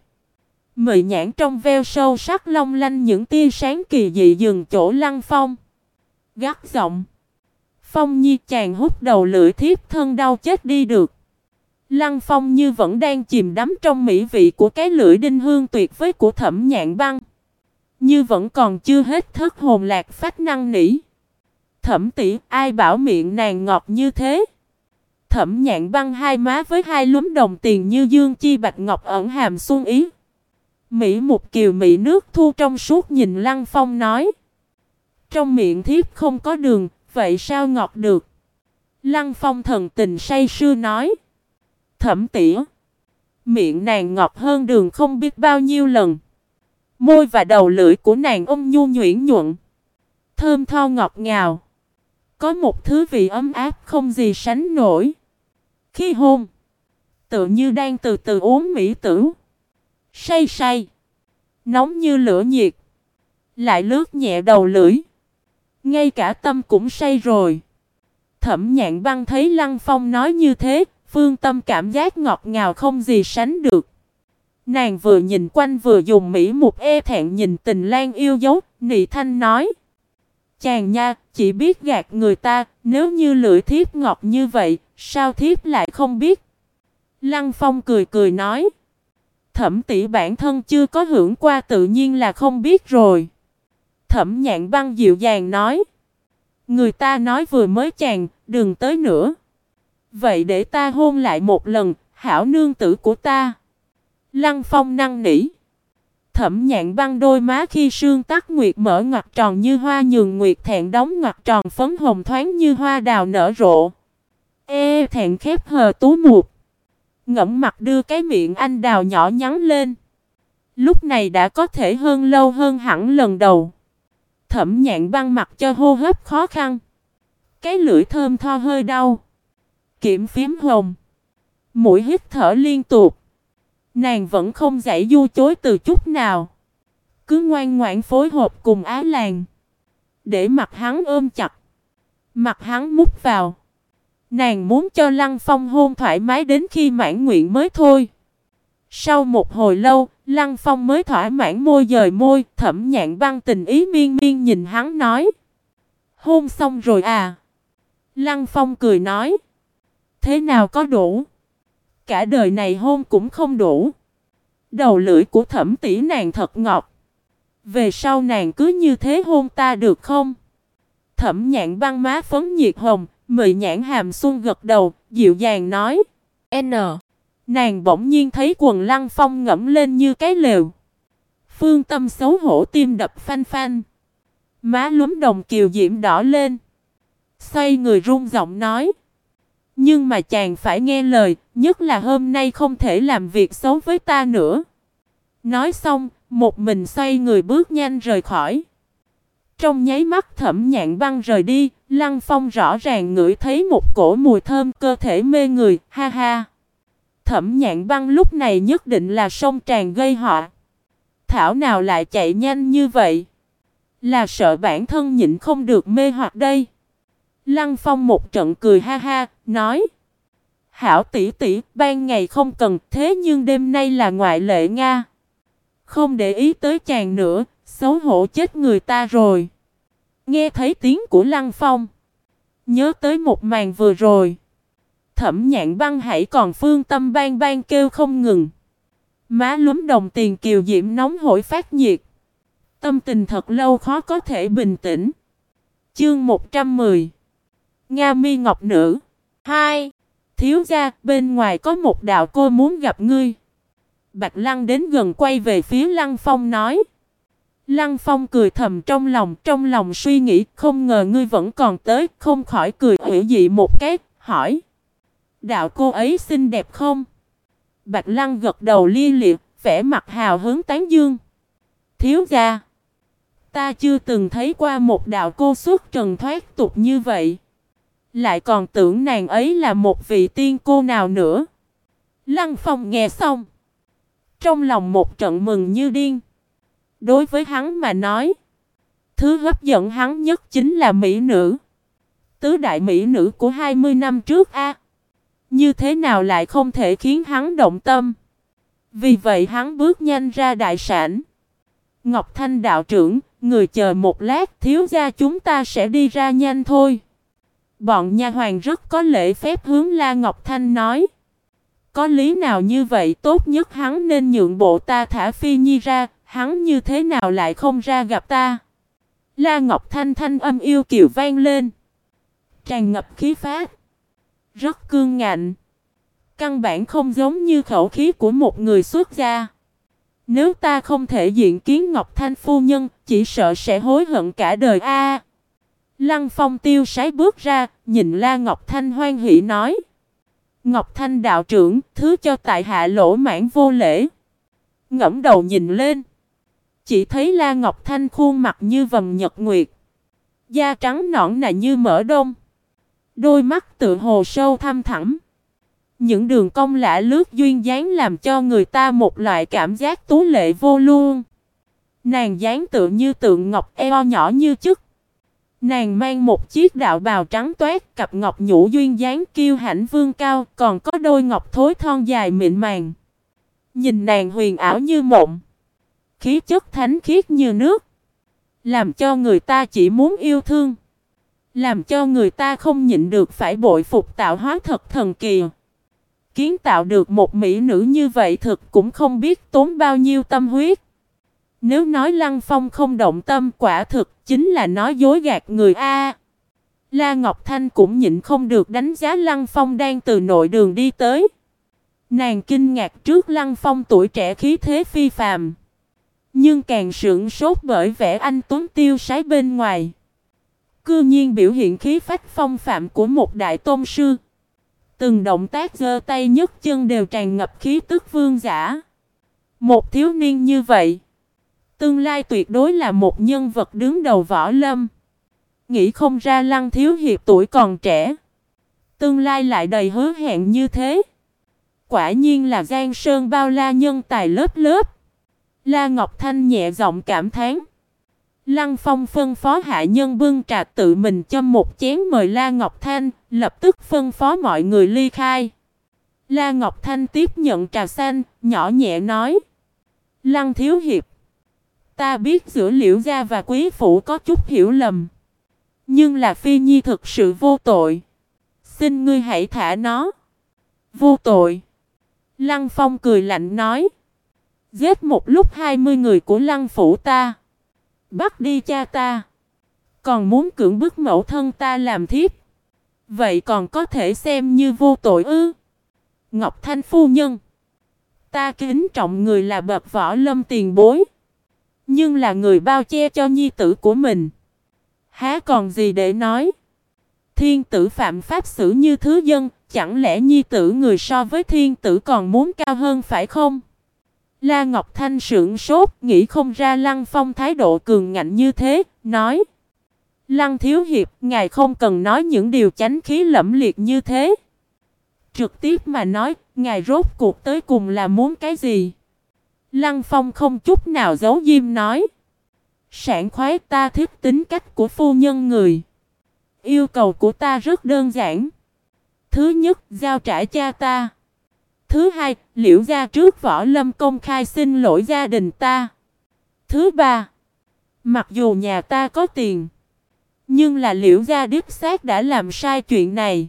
Mị nhãn trong veo sâu sắc long lanh những tia sáng kỳ dị dừng chỗ Lăng Phong. Gắt giọng. Phong Nhi chàng hút đầu lưỡi thiếp thân đau chết đi được. Lăng Phong như vẫn đang chìm đắm trong mỹ vị của cái lưỡi đinh hương tuyệt vời của Thẩm Nhạn Băng. Như vẫn còn chưa hết thất hồn lạc phách năn nỉ. Thẩm tỷ, ai bảo miệng nàng ngọt như thế? Thẩm Nhạn Băng hai má với hai lúm đồng tiền như dương chi bạch ngọc ẩn hàm xuân ý. Mỹ một kiều mỹ nước thu trong suốt nhìn Lăng Phong nói. Trong miệng thiếp không có đường, vậy sao ngọt được? Lăng Phong thần tình say sưa nói. Thẩm tỷ, miệng nàng ngọt hơn đường không biết bao nhiêu lần. Môi và đầu lưỡi của nàng ôn nhu nhuyễn nhuận. Thơm tho ngọt ngào. Có một thứ vị ấm áp không gì sánh nổi. Khi hôn, tự như đang từ từ uống mỹ tử. Say say, nóng như lửa nhiệt. Lại lướt nhẹ đầu lưỡi. Ngay cả tâm cũng say rồi. Thẩm Nhạn Băng thấy Lăng Phong nói như thế, phương tâm cảm giác ngọt ngào không gì sánh được. Nàng vừa nhìn quanh vừa dùng mỹ một e thẹn nhìn Tình Lan yêu dấu, nị thanh nói. Chàng nha, chỉ biết gạt người ta, nếu như lưỡi thiếp ngọt như vậy, sao thiếp lại không biết? Lăng Phong cười cười nói. Thẩm tỷ bản thân chưa có hưởng qua tự nhiên là không biết rồi. Thẩm Nhạn Băng dịu dàng nói. Người ta nói vừa mới chàng, đừng tới nữa. Vậy để ta hôn lại một lần, hảo nương tử của ta. Lăng Phong năn nỉ. Thẩm Nhạn Băng đôi má khi sương tắt nguyệt mở ngoặt tròn như hoa nhường nguyệt thẹn đóng ngoặt tròn phấn hồng thoáng như hoa đào nở rộ. Thẹn khép hờ tú mục. Ngẫm mặt đưa cái miệng anh đào nhỏ nhắn lên. Lúc này đã có thể hơn lâu hơn hẳn lần đầu. Thẩm Nhạn Băng mặc cho hô hấp khó khăn. Cái lưỡi thơm tho hơi đau. Kiểm phím hồng. Mũi hít thở liên tục. Nàng vẫn không giãy giụa chối từ chút nào. Cứ ngoan ngoãn phối hợp cùng Á Làng. Để mặt hắn ôm chặt. Mặt hắn mút vào. Nàng muốn cho Lăng Phong hôn thoải mái đến khi mãn nguyện mới thôi. Sau một hồi lâu, Lăng Phong mới thỏa mãn môi dời môi. Thẩm Nhạn Băng tình ý miên miên nhìn hắn nói. Hôn xong rồi à? Lăng Phong cười nói. Thế nào có đủ? Cả đời này hôn cũng không đủ. Đầu lưỡi của Thẩm tỷ nàng thật ngọt. Về sau nàng cứ như thế hôn ta được không? Thẩm Nhạn Băng má phấn nhiệt hồng, mị nhãn hàm xuân gật đầu, dịu dàng nói. N. Nàng bỗng nhiên thấy quần Lăng Phong ngẫm lên như cái lều. Phương Tâm xấu hổ tim đập phanh phanh. Má lúm đồng kiều diễm đỏ lên. Xoay người run giọng nói. Nhưng mà chàng phải nghe lời, nhất là hôm nay không thể làm việc xấu với ta nữa. Nói xong, một mình xoay người bước nhanh rời khỏi. Trong nháy mắt Thẩm Nhạn Băng rời đi, Lăng Phong rõ ràng ngửi thấy một cổ mùi thơm cơ thể mê người, ha ha. Thẩm Nhạn Băng lúc này nhất định là sông tràn gây họa. Thảo nào lại chạy nhanh như vậy? Là sợ bản thân nhịn không được mê hoặc đây. Lăng Phong một trận cười ha ha, nói. Hảo tỷ tỷ, ban ngày không cần, thế nhưng đêm nay là ngoại lệ Nga. Không để ý tới chàng nữa, xấu hổ chết người ta rồi. Nghe thấy tiếng của Lăng Phong. Nhớ tới một màn vừa rồi. Thẩm Nhạn Băng hãy còn Phương Tâm bang bang kêu không ngừng. Má lúm đồng tiền kiều diễm nóng hổi phát nhiệt. Tâm tình thật lâu khó có thể bình tĩnh. Chương 110. Nga Mi Ngọc Nữ 2. Thiếu gia, bên ngoài có một đạo cô muốn gặp ngươi. Bạch Lăng đến gần quay về phía Lăng Phong nói. Lăng Phong cười thầm trong lòng suy nghĩ, không ngờ ngươi vẫn còn tới, không khỏi cười hủy dị một cái, hỏi. Đạo cô ấy xinh đẹp không? Bạch Lăng gật đầu lia lịa, vẻ mặt hào hứng tán dương. Thiếu gia, ta chưa từng thấy qua một đạo cô xuất trần thoát tục như vậy. Lại còn tưởng nàng ấy là một vị tiên cô nào nữa. Lăng Phong nghe xong. Trong lòng một trận mừng như điên. Đối với hắn mà nói. Thứ hấp dẫn hắn nhất chính là mỹ nữ. Tứ đại mỹ nữ của 20 năm trước a. Như thế nào lại không thể khiến hắn động tâm. Vì vậy hắn bước nhanh ra đại sảnh. Ngọc Thanh đạo trưởng, người chờ một lát, thiếu gia chúng ta sẽ đi ra nhanh thôi. Bọn nha hoàn rất có lễ phép hướng La Ngọc Thanh nói. Có lý nào như vậy, tốt nhất hắn nên nhượng bộ ta thả Phi Nhi ra, hắn như thế nào lại không ra gặp ta. La Ngọc Thanh thanh âm yêu kiều vang lên. Tràn ngập khí phách. Rất cương ngạnh. Căn bản không giống như khẩu khí của một người xuất gia. Nếu ta không thể diện kiến Ngọc Thanh phu nhân, chỉ sợ sẽ hối hận cả đời a. Lăng Phong tiêu sái bước ra, nhìn La Ngọc Thanh hoan hỉ nói. Ngọc Thanh đạo trưởng, thứ cho tại hạ lỗ mãn vô lễ. Ngẫm đầu nhìn lên. Chỉ thấy La Ngọc Thanh khuôn mặt như vầng nhật nguyệt. Da trắng nõn nà như mỡ đông. Đôi mắt tựa hồ sâu thăm thẳm. Những đường cong lạ lướt duyên dáng làm cho người ta một loại cảm giác tú lệ vô luôn. Nàng dáng tựa như tượng ngọc, eo nhỏ như chức. Nàng mang một chiếc đạo bào trắng toát, cặp ngọc nhũ duyên dáng kiêu hãnh vương cao, còn có đôi ngọc thối thon dài mịn màng. Nhìn nàng huyền ảo như mộng, khí chất thánh khiết như nước, làm cho người ta chỉ muốn yêu thương, làm cho người ta không nhịn được phải bội phục tạo hóa thật thần kỳ. Kiến tạo được một mỹ nữ như vậy thực cũng không biết tốn bao nhiêu tâm huyết. Nếu nói Lăng Phong không động tâm, quả thực chính là nói dối gạt người a. La Ngọc Thanh cũng nhịn không được đánh giá Lăng Phong đang từ nội đường đi tới. Nàng kinh ngạc trước Lăng Phong tuổi trẻ khí thế phi phàm, nhưng càng sửng sốt bởi vẻ anh tuấn tiêu sái bên ngoài. Cư nhiên biểu hiện khí phách phong phạm của một đại tôn sư. Từng động tác giơ tay nhấc chân đều tràn ngập khí tức vương giả. Một thiếu niên như vậy, Tương lai tuyệt đối là một nhân vật đứng đầu võ lâm. Nghĩ không ra Lăng Thiếu Hiệp tuổi còn trẻ, tương lai lại đầy hứa hẹn như thế. Quả nhiên là Giang Sơn bao la, nhân tài lớp lớp. La Ngọc Thanh nhẹ giọng cảm thán. Lăng Phong phân phó hạ nhân bưng trà, tự mình châm một chén mời La Ngọc Thanh, lập tức phân phó mọi người ly khai. La Ngọc Thanh tiếp nhận trà xanh, nhỏ nhẹ nói: Lăng Thiếu Hiệp, ta biết giữa Liễu gia và quý phủ có chút hiểu lầm, nhưng là Phi Nhi thực sự vô tội, xin ngươi hãy thả nó. Vô tội? Lăng Phong cười lạnh nói: giết một lúc 20 người của Lăng phủ ta, bắt đi cha ta, còn muốn cưỡng bức mẫu thân ta làm thiếp, vậy còn có thể xem như vô tội ư? Ngọc Thanh phu nhân, ta kính trọng người là bậc võ lâm tiền bối, nhưng là người bao che cho nhi tử của mình, há còn gì để nói. Thiên tử phạm pháp xử như thứ dân, chẳng lẽ nhi tử người so với thiên tử còn muốn cao hơn phải không? La Ngọc Thanh sững sốt, nghĩ không ra Lăng Phong thái độ cường ngạnh như thế, nói: Lăng Thiếu Hiệp, ngài không cần nói những điều chánh khí lẫm liệt như thế. Trực tiếp mà nói, ngài rốt cuộc tới cùng là muốn cái gì? Lăng Phong không chút nào giấu diêm nói: sảng khoái, ta thích tính cách của phu nhân người. Yêu cầu của ta rất đơn giản. Thứ nhất, giao trả cha ta. Thứ hai, Liễu gia trước võ lâm công khai xin lỗi gia đình ta. Thứ ba, mặc dù nhà ta có tiền, nhưng là Liễu gia đích xác đã làm sai chuyện này.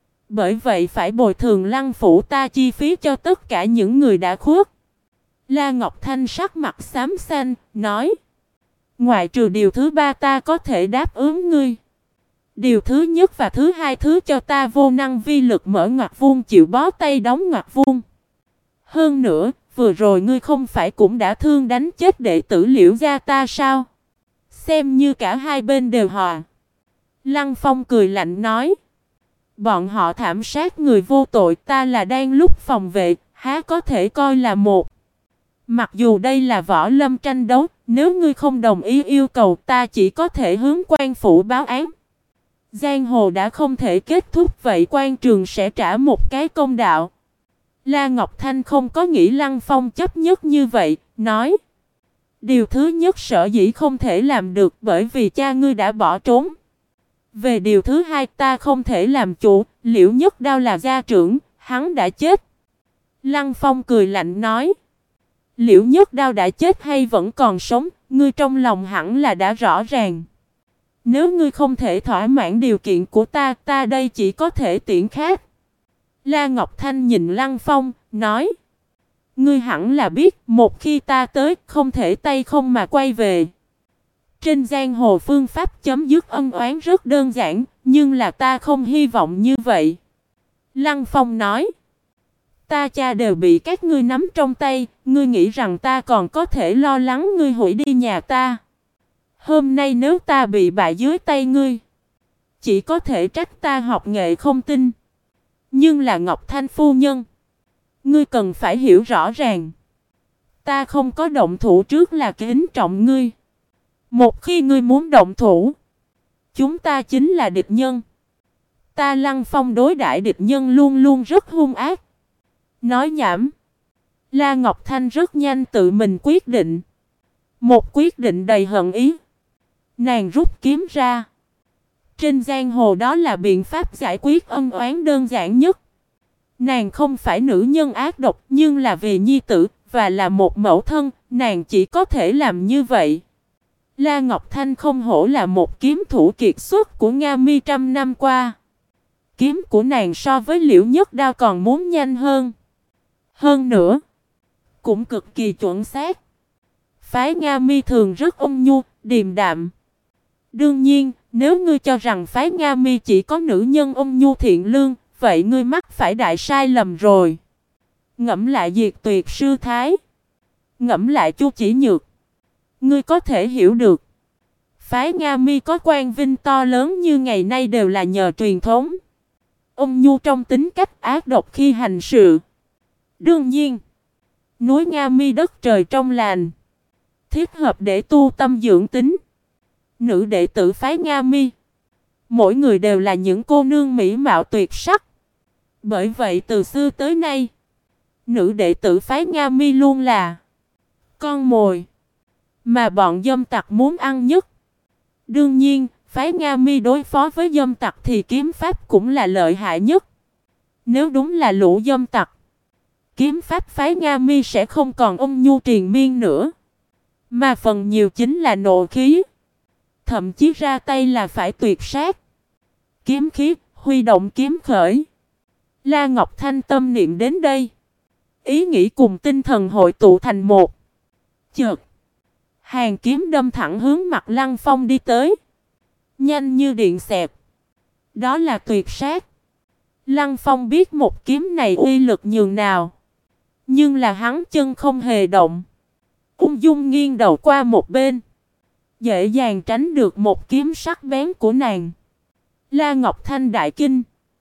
Bởi vậy phải bồi thường Lăng phủ ta chi phí cho tất cả những người đã khuất. La Ngọc Thanh sắc mặt xám xanh, nói: ngoại trừ điều thứ ba ta có thể đáp ứng ngươi. Điều thứ nhất và thứ hai thứ cho ta vô năng vi lực mở ngoặc vuông, chịu bó tay đóng ngoặc vuông. Hơn nữa, vừa rồi ngươi không phải cũng đã thương đánh chết đệ tử Liễu gia ta sao? Xem như cả hai bên đều hòa. Lăng Phong cười lạnh nói: bọn họ thảm sát người vô tội, ta là đang lúc phòng vệ, há có thể coi là một. Mặc dù đây là võ lâm tranh đấu, nếu ngươi không đồng ý yêu cầu, ta chỉ có thể hướng quan phủ báo án. Giang hồ đã không thể kết thúc, vậy quan trường sẽ trả một cái công đạo. La Ngọc Thanh không có nghĩ Lăng Phong chấp nhất như vậy, nói: điều thứ nhất sở dĩ không thể làm được bởi vì cha ngươi đã bỏ trốn. Về điều thứ hai, ta không thể làm chủ, Liễu Nhất Đao là gia trưởng, hắn đã chết. Lăng Phong cười lạnh nói: Liễu Nhất Đao đã chết hay vẫn còn sống, ngươi trong lòng hẳn là đã rõ ràng. Nếu ngươi không thể thỏa mãn điều kiện của ta, ta đây chỉ có thể tiễn khách. La Ngọc Thanh nhìn Lăng Phong, nói: ngươi hẳn là biết, một khi ta tới, không thể tay không mà quay về. Trên giang hồ phương pháp chấm dứt ân oán rất đơn giản, nhưng là ta không hy vọng như vậy. Lăng Phong nói: ta cha đều bị các ngươi nắm trong tay, ngươi nghĩ rằng ta còn có thể lo lắng ngươi hủy đi nhà ta? Hôm nay nếu ta bị bại dưới tay ngươi, chỉ có thể trách ta học nghệ không tinh. Nhưng là Ngọc Thanh phu nhân, ngươi cần phải hiểu rõ ràng, ta không có động thủ trước là kính trọng ngươi. Một khi ngươi muốn động thủ, chúng ta chính là địch nhân. Ta Lăng Phong đối đãi địch nhân luôn luôn rất hung ác. Nói nhảm. La Ngọc Thanh rất nhanh tự mình quyết định. Một quyết định đầy hận ý. Nàng rút kiếm ra. Trên giang hồ đó là biện pháp giải quyết ân oán đơn giản nhất. Nàng không phải nữ nhân ác độc, nhưng là vì nhi tử và là một mẫu thân, nàng chỉ có thể làm như vậy. La Ngọc Thanh không hổ là một kiếm thủ kiệt xuất của Nga Mi trăm năm qua. Kiếm của nàng so với Liễu Nhất Đao còn muốn nhanh hơn. Hơn nữa, cũng cực kỳ chuẩn xác. Phái Nga Mi thường rất ôn nhu, điềm đạm. Đương nhiên, nếu ngươi cho rằng phái Nga Mi chỉ có nữ nhân ôn nhu thiện lương, vậy ngươi mắc phải đại sai lầm rồi. Ngẫm lại Diệt Tuyệt sư thái, ngẫm lại Chu Chỉ Nhược, ngươi có thể hiểu được. Phái Nga Mi có quan vinh to lớn như ngày nay đều là nhờ truyền thống ôn nhu trong tính cách, ác độc khi hành sự. Đương nhiên, núi Nga Mi đất trời trong lành, thích hợp để tu tâm dưỡng tính. Nữ đệ tử phái Nga Mi, mỗi người đều là những cô nương mỹ mạo tuyệt sắc. Bởi vậy từ xưa tới nay, nữ đệ tử phái Nga Mi luôn là con mồi mà bọn dâm tặc muốn ăn nhất. Đương nhiên, phái Nga Mi đối phó với dâm tặc thì kiếm pháp cũng là lợi hại nhất. Nếu đúng là lũ dâm tặc, kiếm pháp phái Nga Mi sẽ không còn ôn nhu triền miên nữa, mà phần nhiều chính là nộ khí. Thậm chí ra tay là phải tuyệt sát. Kiếm khí, huy động kiếm khởi. La Ngọc Thanh tâm niệm đến đây, ý nghĩ cùng tinh thần hội tụ thành một. Chợt, hàng kiếm đâm thẳng hướng mặt Lăng Phong đi tới, nhanh như điện xẹt. Đó là tuyệt sát. Lăng Phong biết một kiếm này uy lực nhường nào, nhưng là hắn chân không hề động, ung dung nghiêng đầu qua một bên, dễ dàng tránh được một kiếm sắc bén của nàng. La Ngọc Thanh đại kinh,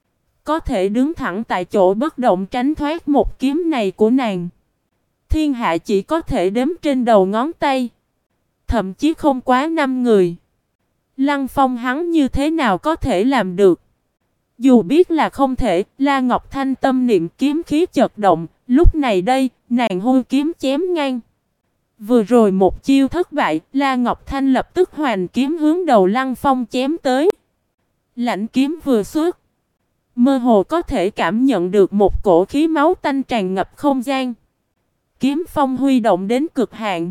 có thể đứng thẳng tại chỗ bất động tránh thoát một kiếm này của nàng, thiên hạ chỉ có thể đếm trên đầu ngón tay, thậm chí không quá 5 người. Lăng Phong hắn như thế nào có thể làm được? Dù biết là không thể, La Ngọc Thanh tâm niệm kiếm khí chợt động, lúc này đây, nàng hung kiếm chém ngang. Vừa rồi một chiêu thất bại, La Ngọc Thanh lập tức hoành kiếm hướng đầu Lăng Phong chém tới. Lãnh kiếm vừa xuất, mơ hồ có thể cảm nhận được một cổ khí máu tanh tràn ngập không gian. Kiếm phong huy động đến cực hạn,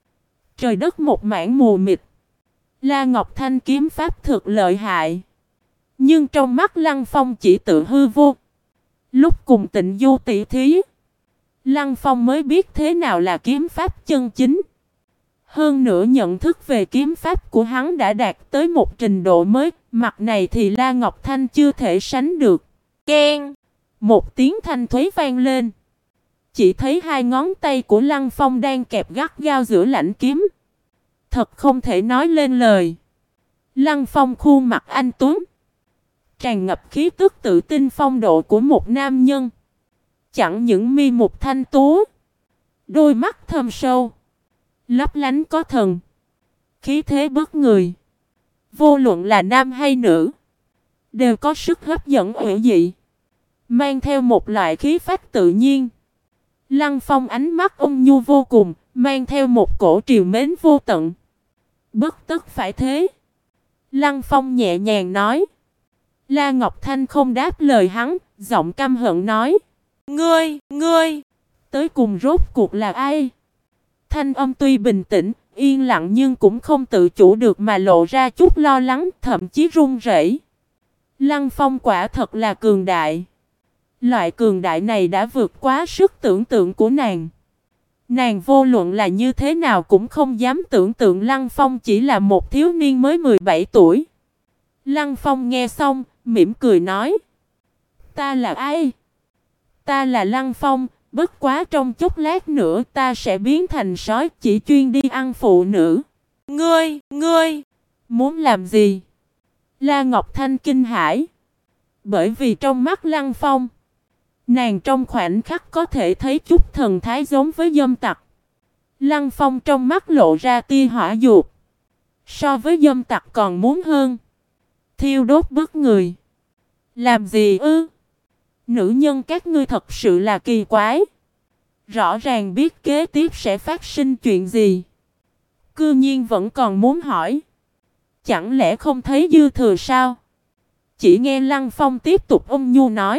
trời đất một mảng mù mịt. La Ngọc Thanh kiếm pháp thực lợi hại, nhưng trong mắt Lăng Phong chỉ tự hư vô. Lúc cùng Tịnh Du tỷ thí, Lăng Phong mới biết thế nào là kiếm pháp chân chính. Hơn nữa nhận thức về kiếm pháp của hắn đã đạt tới một trình độ mới, mặt này thì La Ngọc Thanh chưa thể sánh được. Keng! Một tiếng thanh thúy vang lên. Chỉ thấy hai ngón tay của Lăng Phong đang kẹp gắt gao giữa lãnh kiếm. Thật không thể nói lên lời. Lăng Phong khuôn mặt anh tuấn, tràn ngập khí tức tự tin phong độ của một nam nhân. Chẳng những mi mục thanh tú, đôi mắt thâm sâu, lấp lánh có thần, khí thế bức người. Vô luận là nam hay nữ, đều có sức hấp dẫn hữu dị, mang theo một loại khí phách tự nhiên. Lăng Phong ánh mắt ôn nhu vô cùng, mang theo một cổ triều mến vô tận. Bất tất phải thế. Lăng Phong nhẹ nhàng nói. La Ngọc Thanh không đáp lời hắn, giọng căm hận nói. Ngươi, tới cùng rốt cuộc là ai? Thanh âm tuy bình tĩnh, yên lặng nhưng cũng không tự chủ được mà lộ ra chút lo lắng, thậm chí run rẩy. Lăng Phong quả thật là cường đại. Loại cường đại này đã vượt quá sức tưởng tượng của nàng. Nàng vô luận là như thế nào cũng không dám tưởng tượng Lăng Phong chỉ là một thiếu niên mới 17 tuổi. Lăng Phong nghe xong, mỉm cười nói. Ta là ai? Ta là Lăng Phong, bất quá trong chốc lát nữa ta sẽ biến thành sói chỉ chuyên đi ăn phụ nữ. Ngươi, muốn làm gì? La Ngọc Thanh kinh hãi. Bởi vì trong mắt Lăng Phong, nàng trong khoảnh khắc có thể thấy chút thần thái giống với dâm tặc. Lăng Phong trong mắt lộ ra tia hỏa dục. So với dâm tặc còn muốn hơn. Thiêu đốt bức người. Làm gì ư? Nữ nhân các ngươi thật sự là kỳ quái. Rõ ràng biết kế tiếp sẽ phát sinh chuyện gì, cư nhiên vẫn còn muốn hỏi. Chẳng lẽ không thấy dư thừa sao? Chỉ nghe Lăng Phong tiếp tục ôn nhu nói.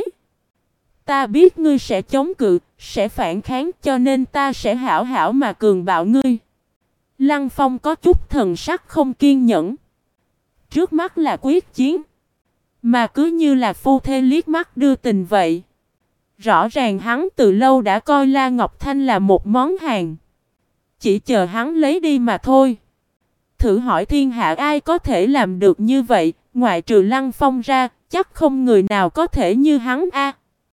Ta biết ngươi sẽ chống cự, sẽ phản kháng, cho nên ta sẽ hảo hảo mà cường bạo ngươi. Lăng Phong có chút thần sắc không kiên nhẫn. Trước mắt là quyết chiến, mà cứ như là phu thê liếc mắt đưa tình vậy. Rõ ràng hắn từ lâu đã coi La Ngọc Thanh là một món hàng, chỉ chờ hắn lấy đi mà thôi. Thử hỏi thiên hạ ai có thể làm được như vậy, ngoại trừ Lăng Phong ra, chắc không người nào có thể như hắn a.